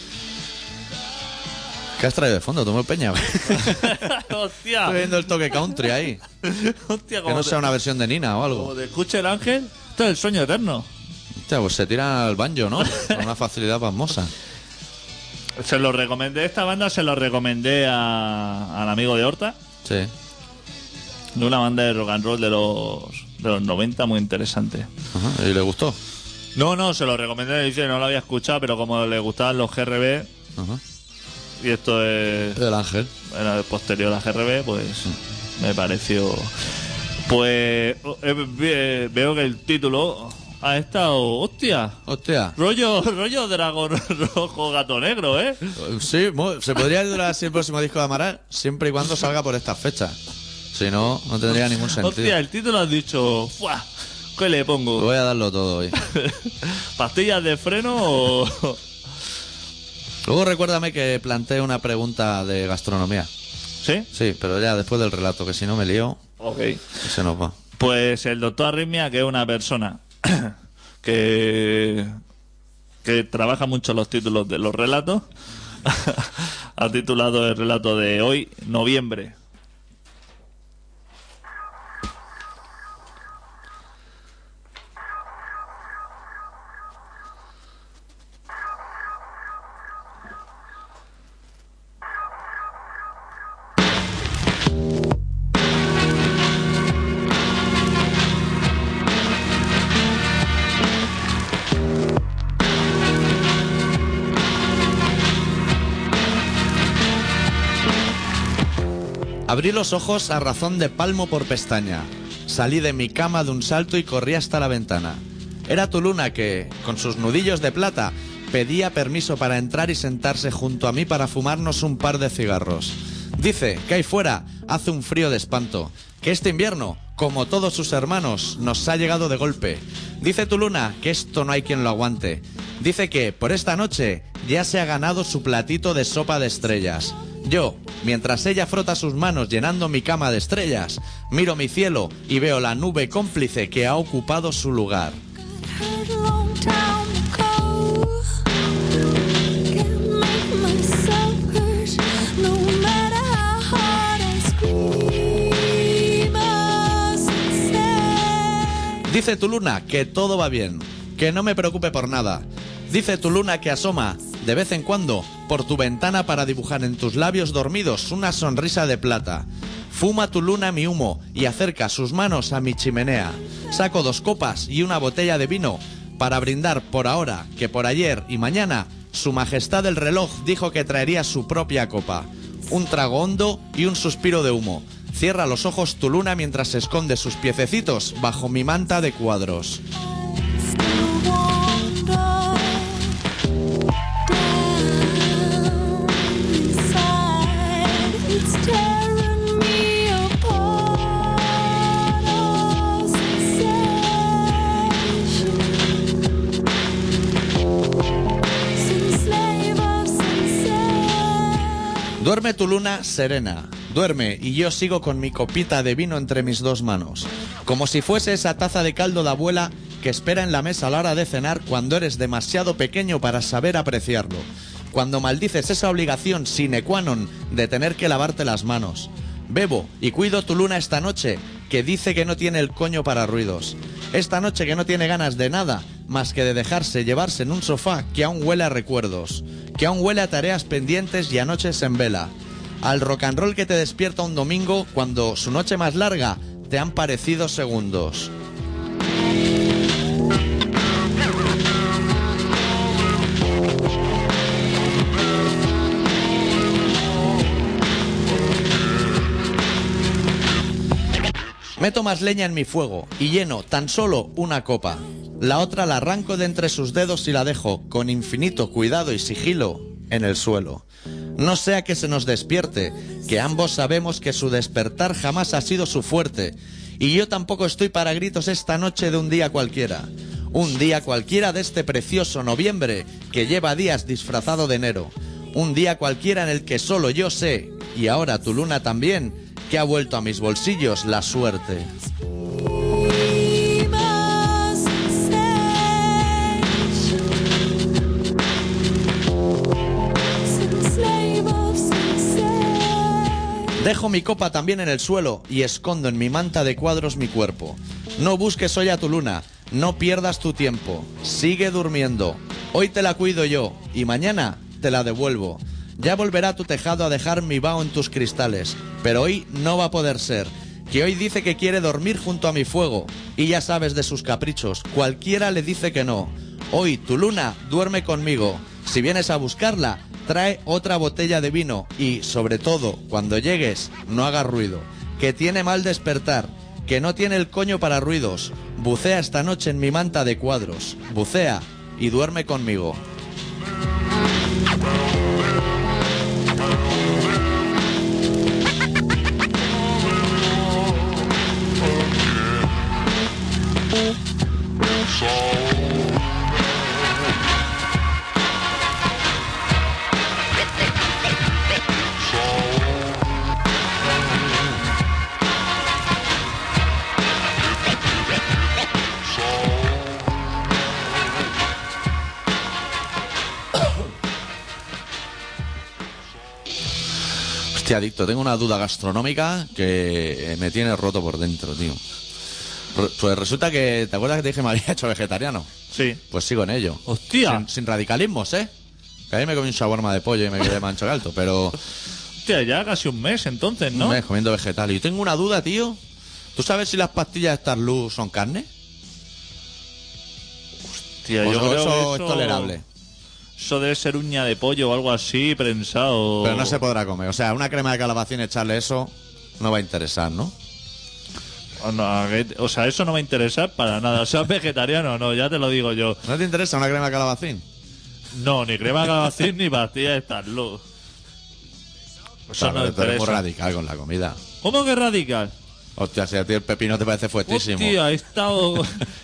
¿Qué has traído de fondo? ¿Tú me peña? Hostia. Estoy viendo el toque country ahí. Hostia, Que no sea una versión de Nina o como algo. te escuche el ángel, esto es el sueño eterno. Hostia, pues se tira al banjo, ¿no? Con una facilidad pasmosa. Se lo recomendé, esta banda se lo recomendé al amigo de Horta, Sí. de una banda de rock and roll de los 90 muy interesante. Ajá. ¿Y le gustó? No, se lo recomendé, dice, no lo había escuchado, pero como le gustaban los GRB, Ajá. y esto es El ángel. era posterior a GRB, pues me pareció... Pues veo que el título ha estado... ¡Hostia! Hostia. Rollo dragón rojo gato negro, ¿eh? Sí, se podría durar así el próximo disco de Amaral, siempre y cuando salga por estas fechas. Si no, no tendría ningún sentido. Hostia, el título has dicho... ¡Fua! ¿Qué le pongo? Voy a darlo todo hoy. ¿Pastillas de freno o...? Luego recuérdame que planteé una pregunta de gastronomía. ¿Sí? Sí, pero ya después del relato, que si no me lío, Ok. se nos va. Pues el doctor Arritmia, que es una persona que trabaja mucho los títulos de los relatos, ha titulado el relato de hoy, Noviembre. Abrí los ojos a razón de palmo por pestaña. Salí de mi cama de un salto y corrí hasta la ventana. Era tu luna que, con sus nudillos de plata, pedía permiso para entrar y sentarse junto a mí para fumarnos un par de cigarros. Dice que ahí fuera hace un frío de espanto, que este invierno, como todos sus hermanos, nos ha llegado de golpe. Dice tu luna que esto no hay quien lo aguante. Dice que, por esta noche, ya se ha ganado su platito de sopa de estrellas. Yo, mientras ella frota sus manos llenando mi cama de estrellas, miro mi cielo y veo la nube cómplice que ha ocupado su lugar. Dice tu luna que todo va bien, que no me preocupe por nada. Dice tu luna que asoma, de vez en cuando, por tu ventana para dibujar en tus labios dormidos una sonrisa de plata. Fuma tu luna mi humo y acerca sus manos a mi chimenea. Saco 2 copas y una botella de vino para brindar por ahora, que por ayer y mañana su majestad el reloj dijo que traería su propia copa. Un trago hondo y un suspiro de humo. Cierra los ojos tu luna mientras esconde sus piececitos bajo mi manta de cuadros. Duerme tu luna serena, duerme y yo sigo con mi copita de vino entre mis 2 manos, como si fuese esa taza de caldo de abuela que espera en la mesa a la hora de cenar cuando eres demasiado pequeño para saber apreciarlo, cuando maldices esa obligación sine qua non de tener que lavarte las manos. Bebo y cuido tu luna esta noche, que dice que no tiene el coño para ruidos. Esta noche que no tiene ganas de nada, más que de dejarse llevarse en un sofá que aún huele a recuerdos, que aún huele a tareas pendientes y a noches en vela. Al rock and roll que te despierta un domingo cuando su noche más larga te han parecido segundos. Meto más leña en mi fuego y lleno tan solo una copa. La otra la arranco de entre sus dedos y la dejo, con infinito cuidado y sigilo, en el suelo. No sea que se nos despierte, que ambos sabemos que su despertar jamás ha sido su fuerte, Y yo tampoco estoy para gritos esta noche de un día cualquiera. Un día cualquiera de este precioso noviembre que lleva días disfrazado de enero. Un día cualquiera en el que solo yo sé, y ahora tu luna también, que ha vuelto a mis bolsillos la suerte. Dejo mi copa también en el suelo y escondo en mi manta de cuadros mi cuerpo. No busques hoy a tu luna, no pierdas tu tiempo, sigue durmiendo. Hoy te la cuido yo y mañana te la devuelvo. Ya volverá a tu tejado a dejar mi vaho en tus cristales, pero hoy no va a poder ser, que hoy dice que quiere dormir junto a mi fuego y ya sabes de sus caprichos, cualquiera le dice que no. Hoy tu luna duerme conmigo, si vienes a buscarla, trae otra botella de vino y, sobre todo, cuando llegues, no hagas ruido, que tiene mal despertar, que no tiene el coño para ruidos. Bucea esta noche en mi manta de cuadros, bucea y duerme conmigo. Hostia, adicto, tengo una duda gastronómica que me tiene roto por dentro, tío. Pues resulta que, ¿te acuerdas que te dije que me había hecho vegetariano? Sí. Pues sigo en ello. Hostia. Sin radicalismos, ¿eh? Que ahí me comí un shawarma de pollo y me quedé mancho de alto, pero... Hostia, ya casi un mes entonces, ¿no? Un mes comiendo vegetal. Y tengo una duda, tío. ¿Tú sabes si las pastillas de Starluz son carne? Hostia, ¿O yo creo eso que es tolerable? Eso debe ser uña de pollo o algo así, prensado. Pero no se podrá comer. O sea, una crema de calabacín, echarle eso no va a interesar, ¿no? O sea, eso no va a interesar para nada. O sea, vegetariano, no, ya te lo digo yo. ¿No te interesa una crema de calabacín? No, ni crema de calabacín ni pastilla de Starluz. Eso no Tú eres muy interesa. radical con la comida. ¿Cómo que radical? Hostia, si a ti el pepino te parece fuertísimo. Hostia, he estado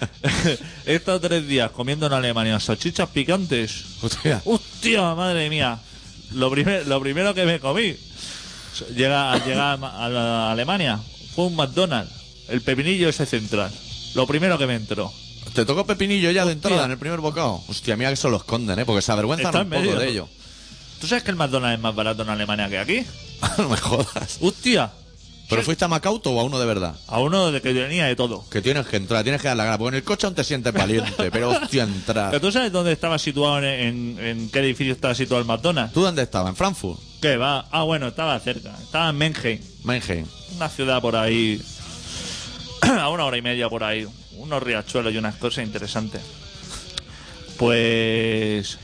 3 días comiendo en Alemania salchichas picantes. Hostia. Hostia, madre mía. Lo primero que me comí llega a Alemania fue un McDonald's, el pepinillo ese central. Lo primero que me entró. ¿Te tocó pepinillo ya de Hostia. entrada en el primer bocado? Hostia, mira que eso lo esconden, ¿eh? Porque se avergüenzan Está un en poco medio. de ello. ¿Tú sabes que el McDonald's es más barato en Alemania que aquí? No me jodas. Hostia. ¿Pero fuiste a Macauto o a uno de verdad? A uno de que tenía de todo. Que tienes que entrar, tienes que dar la gana. Porque en el coche aún te sientes valiente, pero hostia, entrar. ¿Pero tú sabes dónde estaba situado, en qué edificio estaba situado el McDonald's? ¿Tú dónde estabas? ¿En Frankfurt? ¿Qué va? Ah, bueno, estaba cerca. Estaba en Mannheim. Mannheim. Una ciudad por ahí, a 1 hora y media por ahí, unos riachuelos y unas cosas interesantes. Pues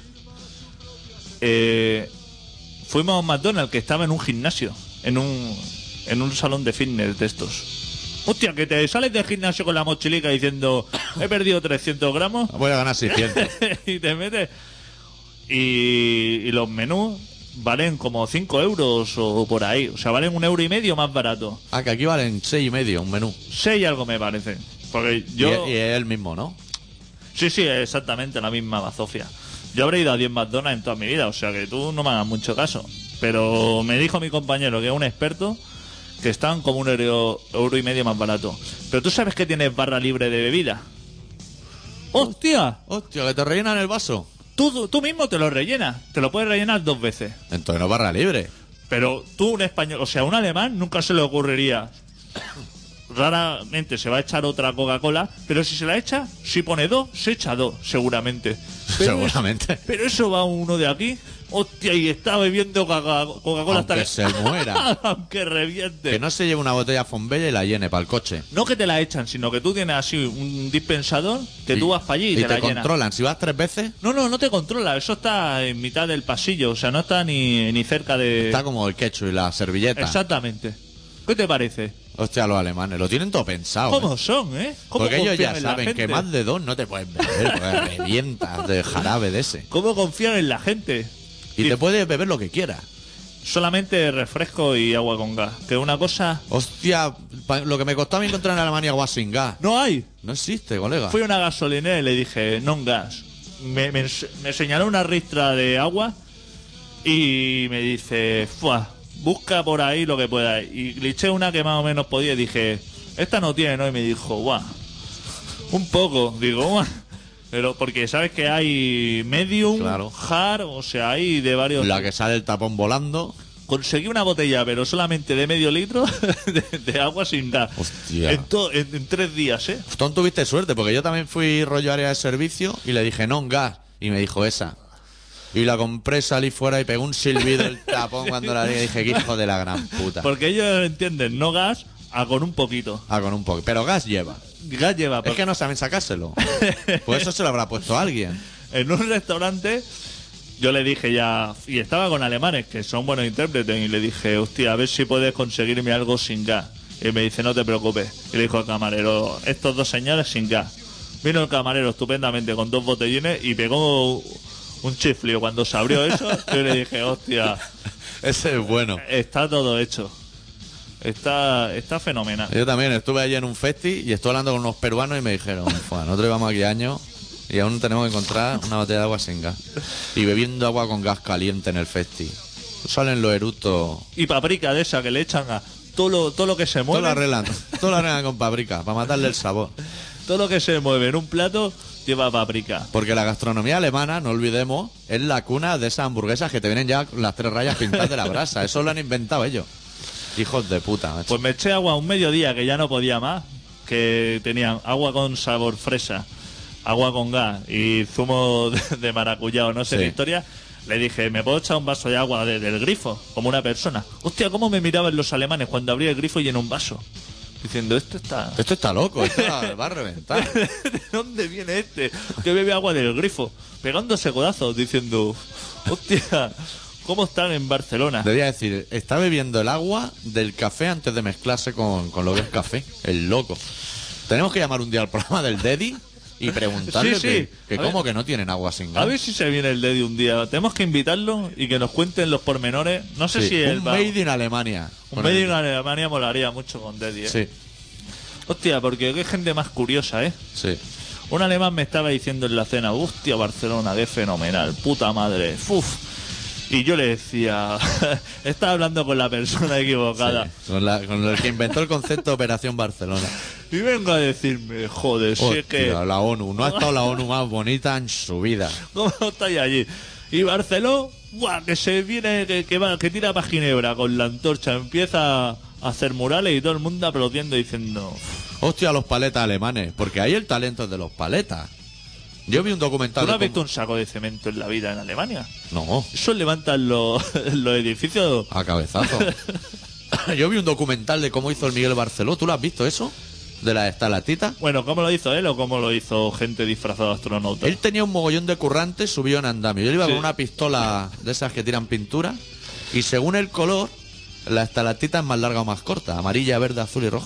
fuimos a un McDonald's que estaba en un gimnasio, en un salón de fitness de estos. Hostia, que te sales del gimnasio con la mochilica diciendo he perdido 300 gramos Voy a ganar 600. y te metes y los menús valen como 5 euros o por ahí. O sea, valen 1,5 € más barato. Ah, que aquí valen 6,5 un menú. 6 algo me parece. Porque Y, yo... y es el mismo, ¿no? Sí, exactamente la misma bazofia. Yo habré ido a 10 McDonald's en toda mi vida, o sea que tú no me hagas mucho caso. Pero me dijo mi compañero, que es un experto, que están como 1,5 € más barato. Pero tú sabes que tienes barra libre de bebida. ¡Hostia! Hostia, que te rellenan el vaso. Tú mismo te lo rellenas. Te lo puedes rellenar 2 veces. Entonces no barra libre. Pero tú, un español, o sea, un alemán, nunca se le ocurriría. Raramente se va a echar otra Coca-Cola, pero si se la echa, si pone 2, se echa 2, seguramente. Seguramente. Pero eso va uno de aquí. Hostia, y está bebiendo Coca-Cola hasta Aunque se muera. aunque reviente. Que no se lleve una botella Fonbella y la llene para el coche. No que te la echan, sino que tú tienes así un dispensador que tú vas para allí y te la llenas. controlan. Si vas 3 veces, No te controla. Eso está en mitad del pasillo. O sea, no está ni cerca de... está como el ketchup y la servilleta. Exactamente. ¿Qué te parece? Hostia, los alemanes lo tienen todo pensado. ¿Cómo ¿eh? son, ¿Cómo Porque ellos confían ya en la saben que gente? más de 2 no te puedes beber, porque revientas de jarabe de ese. ¿Cómo confían en la gente? Y te puedes beber lo que quieras. Solamente refresco y agua con gas. Que es una cosa... Hostia, lo que me costó a mí encontrar en Alemania agua sin gas. ¡No hay! No existe, colega. Fui a una gasolinera y le dije, non gas. Me señaló una ristra de agua y me dice, ¡fua! Busca por ahí lo que pueda. Y le eché una que más o menos podía y dije, esta no tiene, ¿no? Y me dijo, ¡guau! Un poco. Digo, ¡guau! Pero porque sabes que hay medium, Claro. hard, o sea, hay de varios... La que sale el tapón volando. Conseguí una botella, pero solamente de medio litro de agua sin gas. Hostia. En 3 días, ¿eh? Tú tuviste suerte, porque yo también fui rollo área de servicio y le dije, no, gas. Y me dijo esa. Y la compré, salí fuera y pegó un silbido el tapón cuando la vi y dije, qué hijo de la gran puta. Porque ellos entienden no gas a con un poquito. Ah, con un poco. Pero gas lleva. Gas lleva. Es que no saben sacárselo. Pues eso se lo habrá puesto alguien. En un restaurante yo le dije ya, y estaba con alemanes que son buenos intérpretes, y le dije, hostia, a ver si puedes conseguirme algo sin gas. Y me dice, no te preocupes. Y le dijo al camarero, estos 2 señores sin gas. Vino el camarero estupendamente con 2 botellines y pegó un chiflio. Cuando se abrió eso, yo le dije, hostia, Ese es bueno. está todo hecho. Está fenomenal. Yo también estuve allí en un festi y estuve hablando con unos peruanos y me dijeron, nosotros llevamos aquí años y aún tenemos que encontrar una botella de agua sin gas. Y bebiendo agua con gas caliente en el festi. Salen los eructos. Y paprika de esa que le echan a todo lo que se Todo lo mueve. arreglan con paprika, para matarle el sabor. Todo lo que se mueve en un plato lleva paprika. Porque la gastronomía alemana, no olvidemos, es la cuna de esas hamburguesas que te vienen ya con las 3 rayas pintadas de la brasa. Eso lo han inventado ellos. Hijos de puta, macho. Pues me eché agua un mediodía que ya no podía más, que tenían agua con sabor fresa, agua con gas y zumo de maracuyá o no sé Sí. qué historia. Le dije, ¿me puedo echar un vaso de agua del grifo? Como una persona. Hostia, ¿cómo me miraban los alemanes cuando abría el grifo y en un vaso? Diciendo, esto está... Esto está loco, esto va a reventar. ¿De dónde viene este? Que bebe agua del grifo. Pegándose codazos, diciendo, hostia, ¿cómo están en Barcelona? Debía decir, está bebiendo el agua del café antes de mezclarse con lo que es café. El loco. Tenemos que llamar un día al programa del Dedi y preguntarle Sí, sí. que A cómo ver. que no tienen agua sin A gas. ver si se viene el Dedi un día. Tenemos que invitarlo y que nos cuenten los pormenores. No sé Sí, si él un va... made in Alemania. Un Con medio el- en Alemania molaría mucho con Dedi, ¿eh? Sí, Hostia, porque qué gente más curiosa, ¿eh? sí. Un alemán me estaba diciendo en la cena, hostia, Barcelona, qué fenomenal, puta madre, ¡fuf! Y yo le decía, estaba hablando con la persona equivocada. Sí, con el que inventó el concepto de Operación Barcelona. Y venga a decirme, joder, si es que... Hostia, la ONU. No ha estado la ONU más bonita en su vida. ¿Cómo estáis allí? Y Barceló, ¡buah! Que se viene, que tira para Ginebra con la antorcha, empieza a hacer murales y todo el mundo aplaudiendo diciendo... Hostia, los paletas alemanes. Porque ahí el talento es de los paletas. Yo vi un documental ¿Tú no de has visto cómo- un saco de cemento en la vida en Alemania? No, Eso levantan los edificios... a cabezazo. Yo vi un documental de cómo hizo el Miguel Barceló. ¿Tú lo has visto eso? De las estalactitas. Bueno, ¿cómo lo hizo él o cómo lo hizo gente disfrazada de astronauta? Él tenía un mogollón de currantes subido en andamio. Yo iba Sí. con una pistola de esas que tiran pintura. Y según el color, la estalactita es más larga o más corta. Amarilla, verde, azul y roja.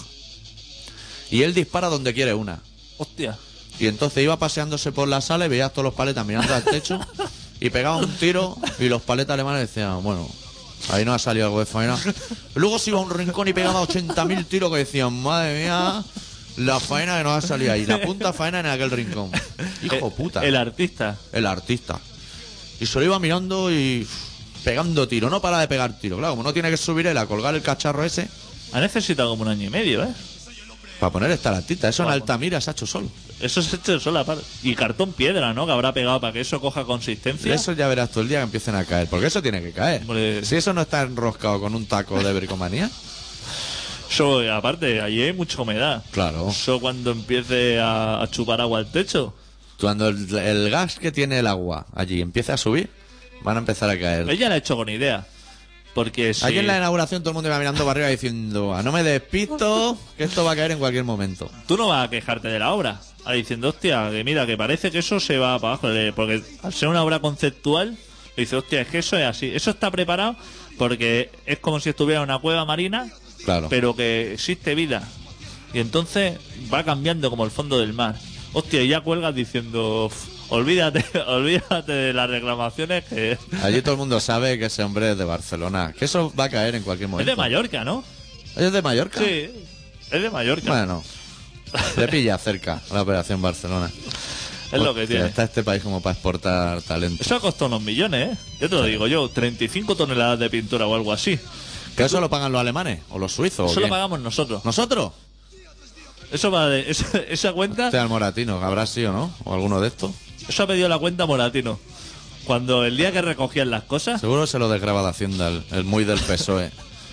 Y él dispara donde quiere una. Hostia. Y entonces iba paseándose por la sala y veías todos los paletas mirando al techo. Y pegaba un tiro y los paletas alemanes decían, bueno, ahí no ha salido algo de faena. Luego se iba a un rincón y pegaba 80.000 tiros que decían, madre mía, la faena que nos ha salido ahí. La punta faena en aquel rincón. Hijo puta. El artista. El artista. Y se lo iba mirando y pegando tiro. No para de pegar tiro. Claro, como no tiene que subir él a colgar el cacharro ese, Ha necesitado como 1 año y medio, ¿eh? para poner esta latita. Eso en Vamos. Altamira se ha hecho solo. Eso se ha hecho sola. Y cartón piedra, ¿no? Que habrá pegado para que eso coja consistencia. Eso ya verás tú el día que empiecen a caer. Porque eso tiene que caer. Hombre. Si eso no está enroscado con un taco de bricomanía. Eso, aparte, allí hay mucha humedad. Claro. Eso cuando empiece a chupar agua al techo. Cuando el gas que tiene el agua allí empiece a subir, van a empezar a caer. Ella la ha hecho con idea. Porque si... Aquí en la inauguración todo el mundo iba mirando para arriba diciendo, no me despisto, que esto va a caer en cualquier momento. Tú no vas a quejarte de la obra. Ahora diciendo, hostia, que mira, que parece que eso se va para abajo. Porque al ser una obra conceptual, le dice, hostia, es que eso es así. Eso está preparado porque es como si estuviera en una cueva marina, Claro. pero que existe vida. Y entonces va cambiando como el fondo del mar. Hostia, y ya cuelgas diciendo, olvídate de las reclamaciones que... Allí todo el mundo sabe que ese hombre es de Barcelona. Que eso va a caer en cualquier Es momento. de Mallorca, ¿no? ¿Es de Mallorca? Sí, es de Mallorca. Bueno, le pilla cerca la operación Barcelona. Es lo que Hostia, tiene. está este país como para exportar talento. Eso ha costado unos millones, ¿eh? Yo te lo digo yo, 35 toneladas de pintura o algo así. ¿Que eso lo pagan los alemanes o los suizos? Eso ¿o lo quién? pagamos nosotros. ¿Nosotros? Eso va de... Esa cuenta... Este al Moratino, que habrá sido, ¿no? O alguno de estos. Eso ha pedido la cuenta Moratino. Cuando el día que recogían las cosas, Seguro se lo desgraba de Hacienda, el muy del PSOE.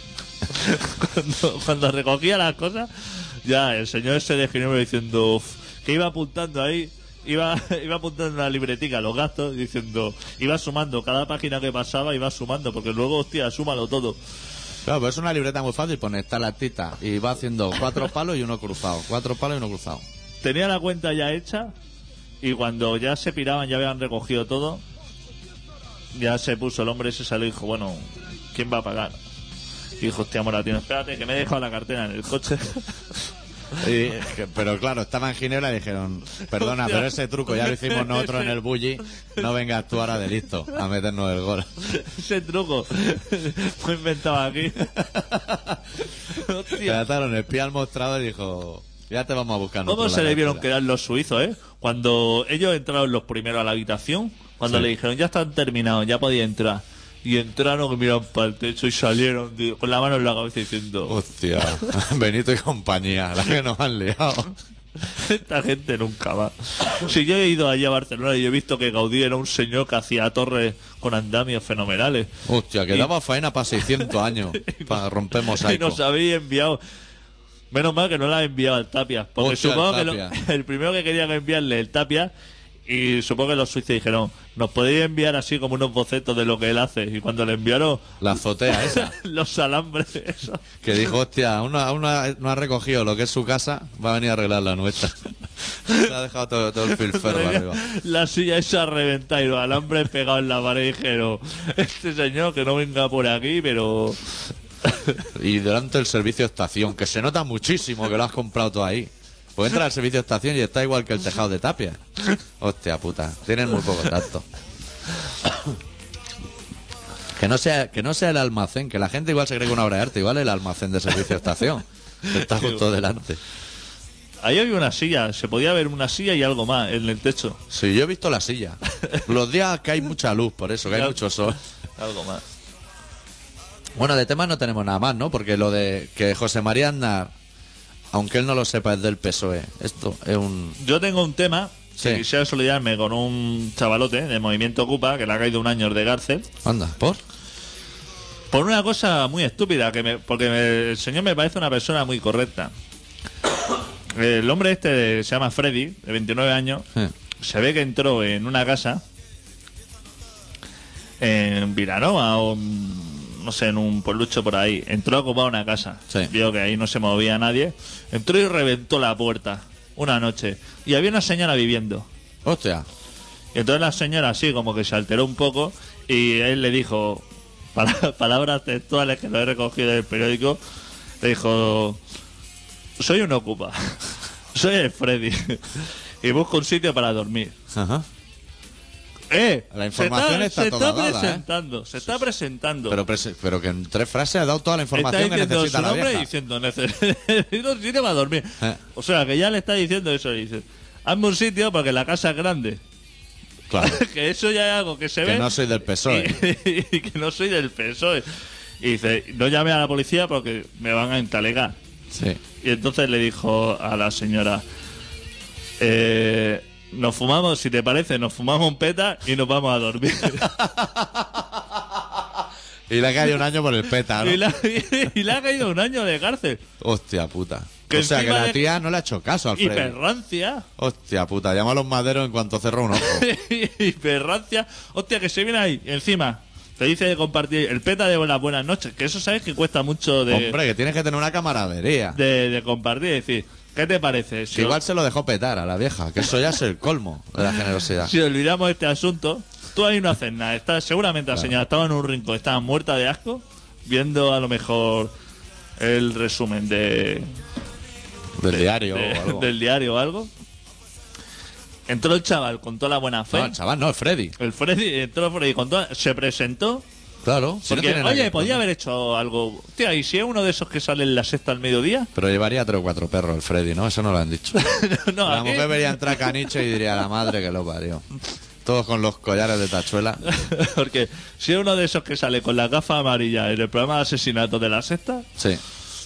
cuando recogía las cosas, ya el señor ese de Ginebra diciendo "Uf", que iba apuntando ahí, iba apuntando en la libretica los gastos, diciendo, iba sumando cada página que pasaba, iba sumando, porque luego, hostia, súmalo todo. Claro, pues es una libreta muy fácil, pone esta latita y va haciendo 4 palos y uno cruzado. 4 palos y uno cruzado. Tenía la cuenta ya hecha y cuando ya se piraban, ya habían recogido todo, ya se puso el hombre ese, salió y dijo, bueno, ¿quién va a pagar? Y dijo, hostia, Moratino, espérate, que me he dejado la cartera en el coche. Pero claro, estaba en Ginebra y dijeron, perdona, pero ese truco ya lo hicimos nosotros en el bully, no vengas tú ahora de listo a meternos el gol. Ese truco fue inventado aquí. Hostia. Trataron el pie al mostrador y dijo, ya te vamos a buscar. ¿Cómo nosotros se la le vieron cartera. quedar los suizos, Cuando ellos entraron los primeros a la habitación, cuando Sí. le dijeron, ya están terminados, ya podía entrar. Y entraron, que miraron para el techo y salieron con la mano en la cabeza diciendo, Hostia, Benito y compañía, la que nos han liado. esta gente nunca va. Si yo he ido allí a Barcelona y he visto que Gaudí era un señor que hacía torres con andamios fenomenales. Hostia, que daba faena para 600 años, para romper Y mosaico. nos habéis enviado. Menos mal que no la ha enviado al Tapia. Porque Hostia, supongo el que Tapia. el primero que querían enviarle el Tapia. Y supongo que los suizos dijeron, nos podéis enviar así como unos bocetos de lo que él hace. Y cuando le enviaron La azotea esa, los alambres, eso. que dijo, hostia, aún no ha recogido lo que es su casa, va a venir a arreglar la nuestra. Se ha dejado todo el filferro arriba. La silla esa reventada y los alambres pegados en la pared. Y dijeron, este señor que no venga por aquí, pero... Y delante del servicio de estación, que se nota muchísimo que lo has comprado todo ahí. Pues entra al servicio de estación y está igual que el tejado de Tapia. Hostia puta, tienen muy poco tacto. Que no sea el almacén, que la gente igual se cree que una obra de arte, igual el almacén de servicio de estación. Que está justo delante. Ahí había una silla, se podía ver una silla y algo más en el techo. Sí, yo he visto la silla. Los días que hay mucha luz, por eso, que hay mucho sol. Algo más. Bueno, de temas no tenemos nada más, ¿no? Porque lo de que José María Aznar, aunque él no lo sepa, es del PSOE. Esto es un... Yo tengo un tema Sí. que quisiera solidarme con un chavalote de Movimiento Ocupa que le ha caído 1 año de cárcel Anda, ¿por? por una cosa muy estúpida, el señor me parece una persona muy correcta. El hombre este se llama Freddy, de 29 años, se ve que entró en una casa en Vilanova o no sé, en un pueblucho por ahí. Entró a ocupar una casa. Sí. Vio que ahí no se movía nadie. Entró y reventó la puerta una noche. Y había una señora viviendo. Hostia. Y entonces la señora así como que se alteró un poco y él le dijo, palabras textuales que lo he recogido del periódico, le dijo, soy un ocupa, soy el Freddy y busco un sitio para dormir. Ajá. La información está toda dada, presentando, se está presentando. Pero que en 3 frases ha dado toda la Está información que diciendo necesita su la nombre y vieja. diciendo, necesito un sitio para dormir. O sea, que ya le está diciendo eso, le dice, hazme un sitio porque la casa es grande. Claro. Que eso ya es algo que se ve. Que no soy del PSOE. Y que no soy del PSOE. Y dice, no llame a la policía porque me van a entalegar. Sí. Y entonces le dijo a la señora, nos fumamos, si te parece, nos fumamos un peta y nos vamos a dormir. Y le ha caído 1 año por el peta, ¿no? y le ha caído 1 año de cárcel. Hostia puta. Que O sea, que encima la de- tía no le ha hecho caso al Y Freddy. perrancia. Hostia puta, llama a los maderos en cuanto cerró un ojo. Y perrancia. Hostia, que se viene ahí. Encima, te dice de compartir el peta de las buenas noches. Que eso sabes que cuesta mucho de, Hombre, que tienes que tener una camaradería. de compartir. Es decir, ¿qué te parece? Que igual se lo dejó petar a la vieja, que eso ya es el colmo de la generosidad. Si olvidamos este asunto, tú ahí no haces nada. Seguramente la señora estaba en un rincón, estaba muerta de asco, viendo a lo mejor el resumen Del diario o algo. del diario o algo. Entró el chaval con toda la buena fe. No, el chaval no, el Freddy. El Freddy entró Freddy con toda... Se presentó. Claro. si no Porque, tiene nada oye, que podía esconder. haber hecho algo. Tía, ¿y si es uno de esos que sale en la sexta al mediodía? Pero llevaría 3 o 4 perros el Freddy, ¿no? Eso no lo han dicho. No, La aquí- mujer vería entrar Caniche y diría, la madre que lo parió. Todos con los collares de tachuela. Porque si es uno de esos que sale con las gafas amarillas en el programa de asesinato de la sexta, Sí.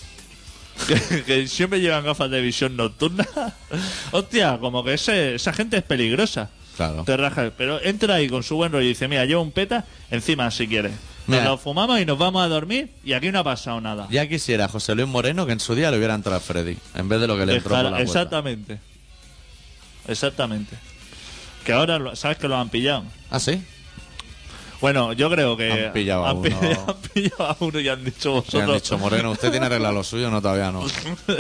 que siempre llevan gafas de visión nocturna, hostia, como que esa gente es peligrosa. Claro. Te rajas, pero entra ahí con su buen rollo y dice, mira, lleva un peta encima si quieres. Nos Mira. lo fumamos y nos vamos a dormir y aquí no ha pasado nada. Ya quisiera José Luis Moreno que en su día le hubiera entrado a Freddy, en vez de lo que le entró por la puerta. Exactamente. Exactamente. Que ahora, ¿sabes que lo han pillado? ¿Ah, sí? Bueno, yo creo que... Han pillado a uno. Han pillado a uno y han dicho Le vosotros... han dicho, Moreno, ¿usted tiene arreglado lo suyo? No, todavía no.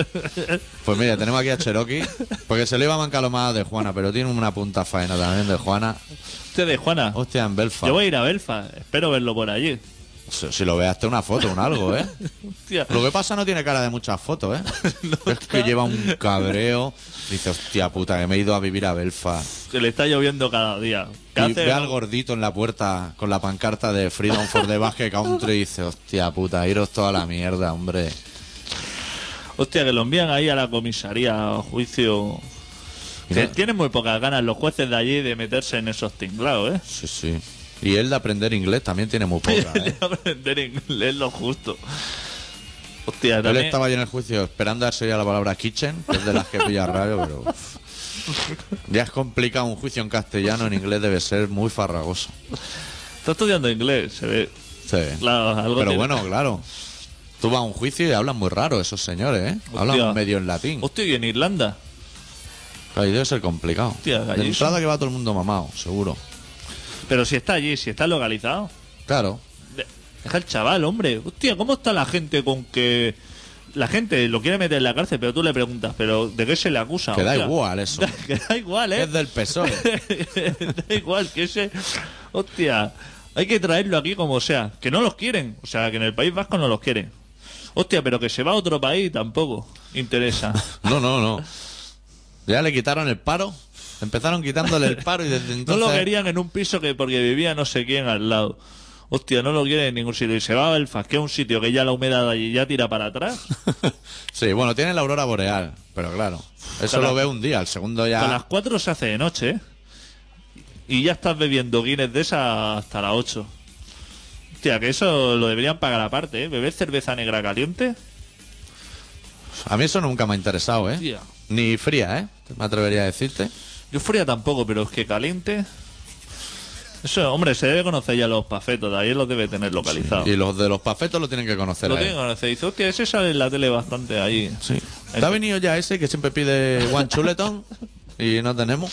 Pues mira, tenemos aquí a Cherokee, porque se le iba a mancar lo más de Juana, pero tiene una punta faena también de Juana. Usted de Juana. Hostia, en Belfast. Yo voy a ir a Belfast. Espero verlo por allí. Si lo veas, hazte una foto, un algo, ¿eh? Hostia. Lo que pasa no tiene cara de muchas fotos, ¿eh? Es que lleva un cabreo. Dice, hostia puta, que me he ido a vivir a Belfast. Que le está lloviendo cada día. ¿Qué Y hace? ve al gordito en la puerta con la pancarta de Freedom for the Basque Country y dice, hostia puta, iros toda la mierda, hombre. Hostia, que lo envían ahí a la comisaría a juicio. Y Que no- tienen muy pocas ganas los jueces de allí de meterse en esos tinglados, ¿eh? Sí, sí. Y él de aprender inglés también tiene muy poca, ¿eh? De aprender inglés lo justo. Hostia, Él también... estaba allí en el juicio esperando a ver si oía la palabra kitchen, que es de las que pilla radio, pero... uf. Ya es complicado un juicio en castellano, en inglés debe ser muy farragoso. Está estudiando inglés, se ve. Sí. Claro, algo Pero tiene. bueno, claro. Tú vas a un juicio y hablan muy raro esos señores, ¿eh? Hostia. Hablan medio en latín. Hostia, y en Irlanda. Ahí debe ser complicado. Hostia, de allí entrada que va todo el mundo mamado, seguro. Pero si está allí, si está localizado. Claro. Deja el chaval, hombre. Hostia, ¿cómo está la gente con que... La gente lo quiere meter en la cárcel, pero tú le preguntas, ¿pero de qué se le acusa? Que da Hostia. igual eso. Que da igual, ¿eh? Es del PSOE. Da igual, que ese... Hostia, hay que traerlo aquí como sea. Que no los quieren. O sea, que en el País Vasco no los quieren. Hostia, pero que se va a otro país tampoco interesa. No, no, no. Ya le quitaron el paro. Empezaron quitándole el paro y desde No entonces... lo querían en un piso que porque vivía no sé quién al lado. Hostia, no lo quieren en ningún sitio. Y se va a Belfast, que es un sitio que ya la humedad allí ya tira para atrás. Sí, bueno, tiene la aurora boreal, pero claro. Eso Claro. lo ve un día, el segundo A las ya... 4 se hace de noche, ¿eh? Y ya estás bebiendo Guinness de esa hasta las 8. Hostia, que eso lo deberían pagar aparte, ¿eh? Beber cerveza negra caliente. A mí eso nunca me ha interesado, ¿eh? Hostia. Ni fría, ¿eh? Me atrevería a decirte. Yo fría tampoco, pero es que caliente... Eso, hombre, se debe conocer ya los pafetos, de ahí los debe tener localizados. Y los de los pafetos lo tienen que conocer Lo a él. tienen que conocer. Dice, hostia, ese sale en la tele bastante ahí. Sí. ¿Te ha venido ya ese que siempre pide one chuletón y no tenemos?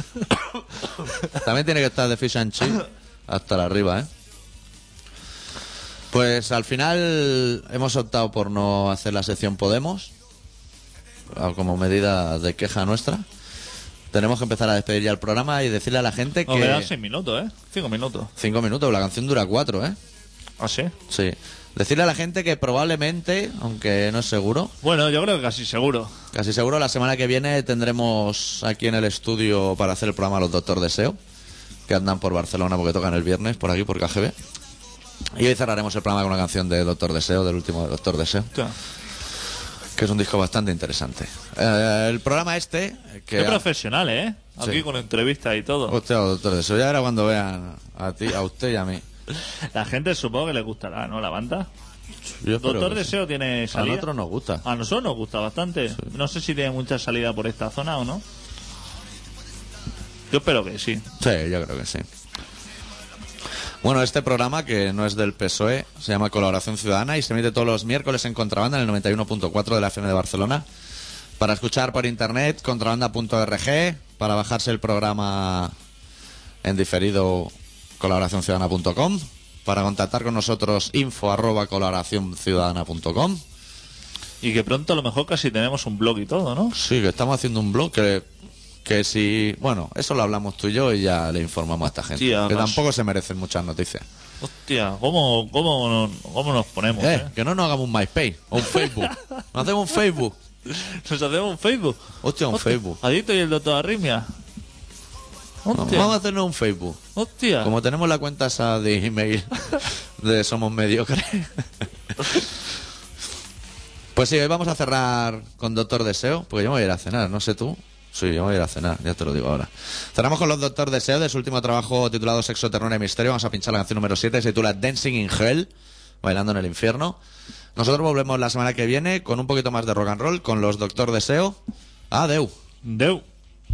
También tiene que estar de fish and chip hasta la arriba, ¿eh? Pues al final hemos optado por no hacer la sección Podemos como medida de queja nuestra. Tenemos que empezar a despedir ya el programa y decirle a la gente Nos quedan que 6 minutos, ¿eh? 5 minutos. 5 minutos, la canción dura 4, ¿eh? ¿Ah, sí? Sí. Decirle a la gente que probablemente, aunque no es seguro, Bueno, yo creo que casi seguro. casi seguro la semana que viene tendremos aquí en el estudio para hacer el programa los Doctor Deseo, que andan por Barcelona porque tocan el viernes por aquí, por KGB. Y hoy cerraremos el programa con una canción de Doctor Deseo, del último de Doctor Deseo, Hostia. que es un disco bastante interesante. El programa este... que Qué profesional, ¿eh? Aquí Sí. con entrevistas y todo. Hostia, Doctor Deseo, ya era cuando vean a ti, a usted y a mí. La gente supongo que le gustará, ¿no? La banda. Yo espero Doctor que sí. Deseo tiene A salida. nosotros nos gusta. A nosotros nos gusta bastante. No sé si tiene mucha salida por esta zona o no. Yo espero que sí. Sí, yo creo que sí. Bueno, este programa, que no es del PSOE, se llama Colaboración Ciudadana y se emite todos los miércoles en Contrabanda, en el 91.4 de la FM de Barcelona. Para escuchar por internet, contrabanda.org. Para bajarse el programa en diferido, colaboracionciudadana.com. Para contactar con nosotros, info@colaboracionciudadana.com. Y que pronto a lo mejor casi tenemos un blog y todo, ¿no? Sí, que estamos haciendo un blog que si... Bueno, eso lo hablamos tú y yo y ya le informamos a esta gente. Sí, que además- tampoco se merecen muchas noticias. Hostia, ¿cómo nos ponemos, Que no nos hagamos un MySpace o un Facebook. Nos hacemos un Facebook. Nos hacemos un Facebook. Hostia, un Facebook. Adicto y el doctor Arritmia. Hostia. Vamos a hacernos un Facebook. Hostia. Como tenemos la cuenta esa de email de Somos Mediocres. Pues sí, hoy vamos a cerrar con Doctor Deseo, porque yo me voy a ir a cenar, no sé tú. Sí, yo me voy a ir a cenar, ya te lo digo ahora. Cerramos con los Doctor Deseo de su último trabajo titulado Sexo, Terror y Misterio. Vamos a pinchar la canción número 7, se titula Dancing in Hell, bailando en el infierno. Nosotros volvemos la semana que viene con un poquito más de rock and roll, con los Doctor Deseo. Adeu. Deu.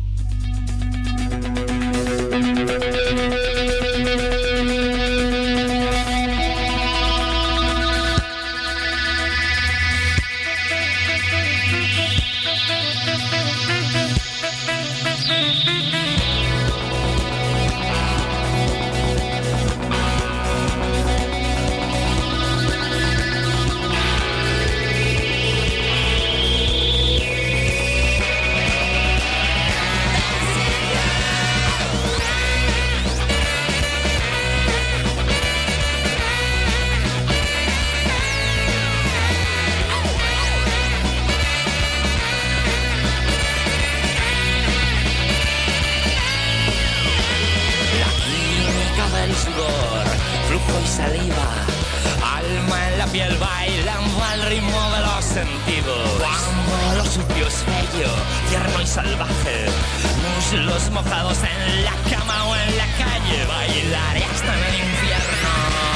Flujo y saliva, alma en la piel bailando al ritmo de los sentidos. Cuando lo sucio es bello, tierno y salvaje, muslos mojados en la cama o en la calle, bailaré hasta en el infierno.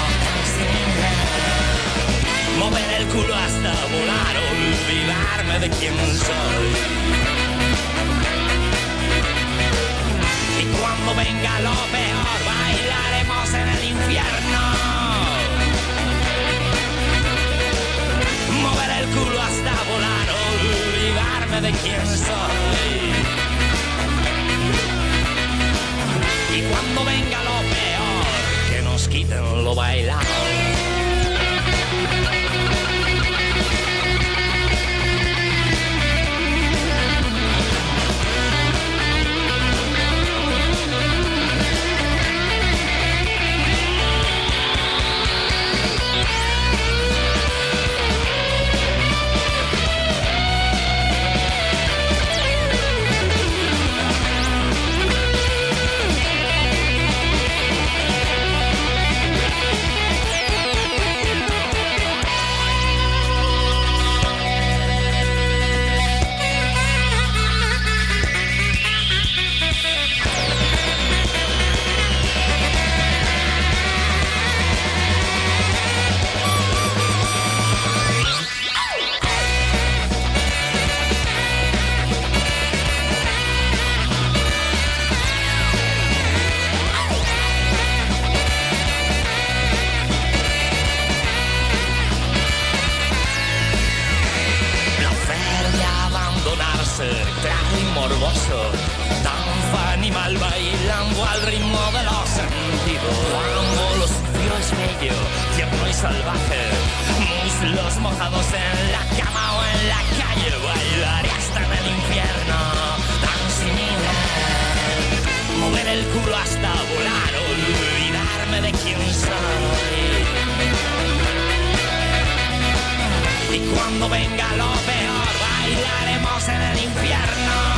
Mover el culo hasta volar, olvidarme de quién soy. Y cuando venga lo peor, bailaremos en el infierno. Mover el culo hasta volar, olvidarme de quién soy. Y cuando venga lo peor, que nos quiten lo bailado. Morboso, danza animal bailando al ritmo de los sentidos. Cuando lo sucio es bello, tierno y salvaje, muslos mojados en la cama o en la calle, bailaré hasta en el infierno, dancing in hell. Mover el culo hasta volar, olvidarme de quién soy. Y cuando venga lo peor, bailaremos en el infierno.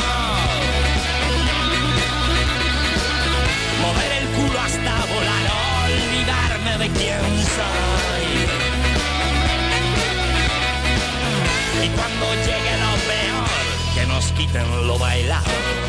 Mover el culo hasta volar, olvidarme de quién soy. Y cuando llegue lo peor, que nos quiten lo bailado.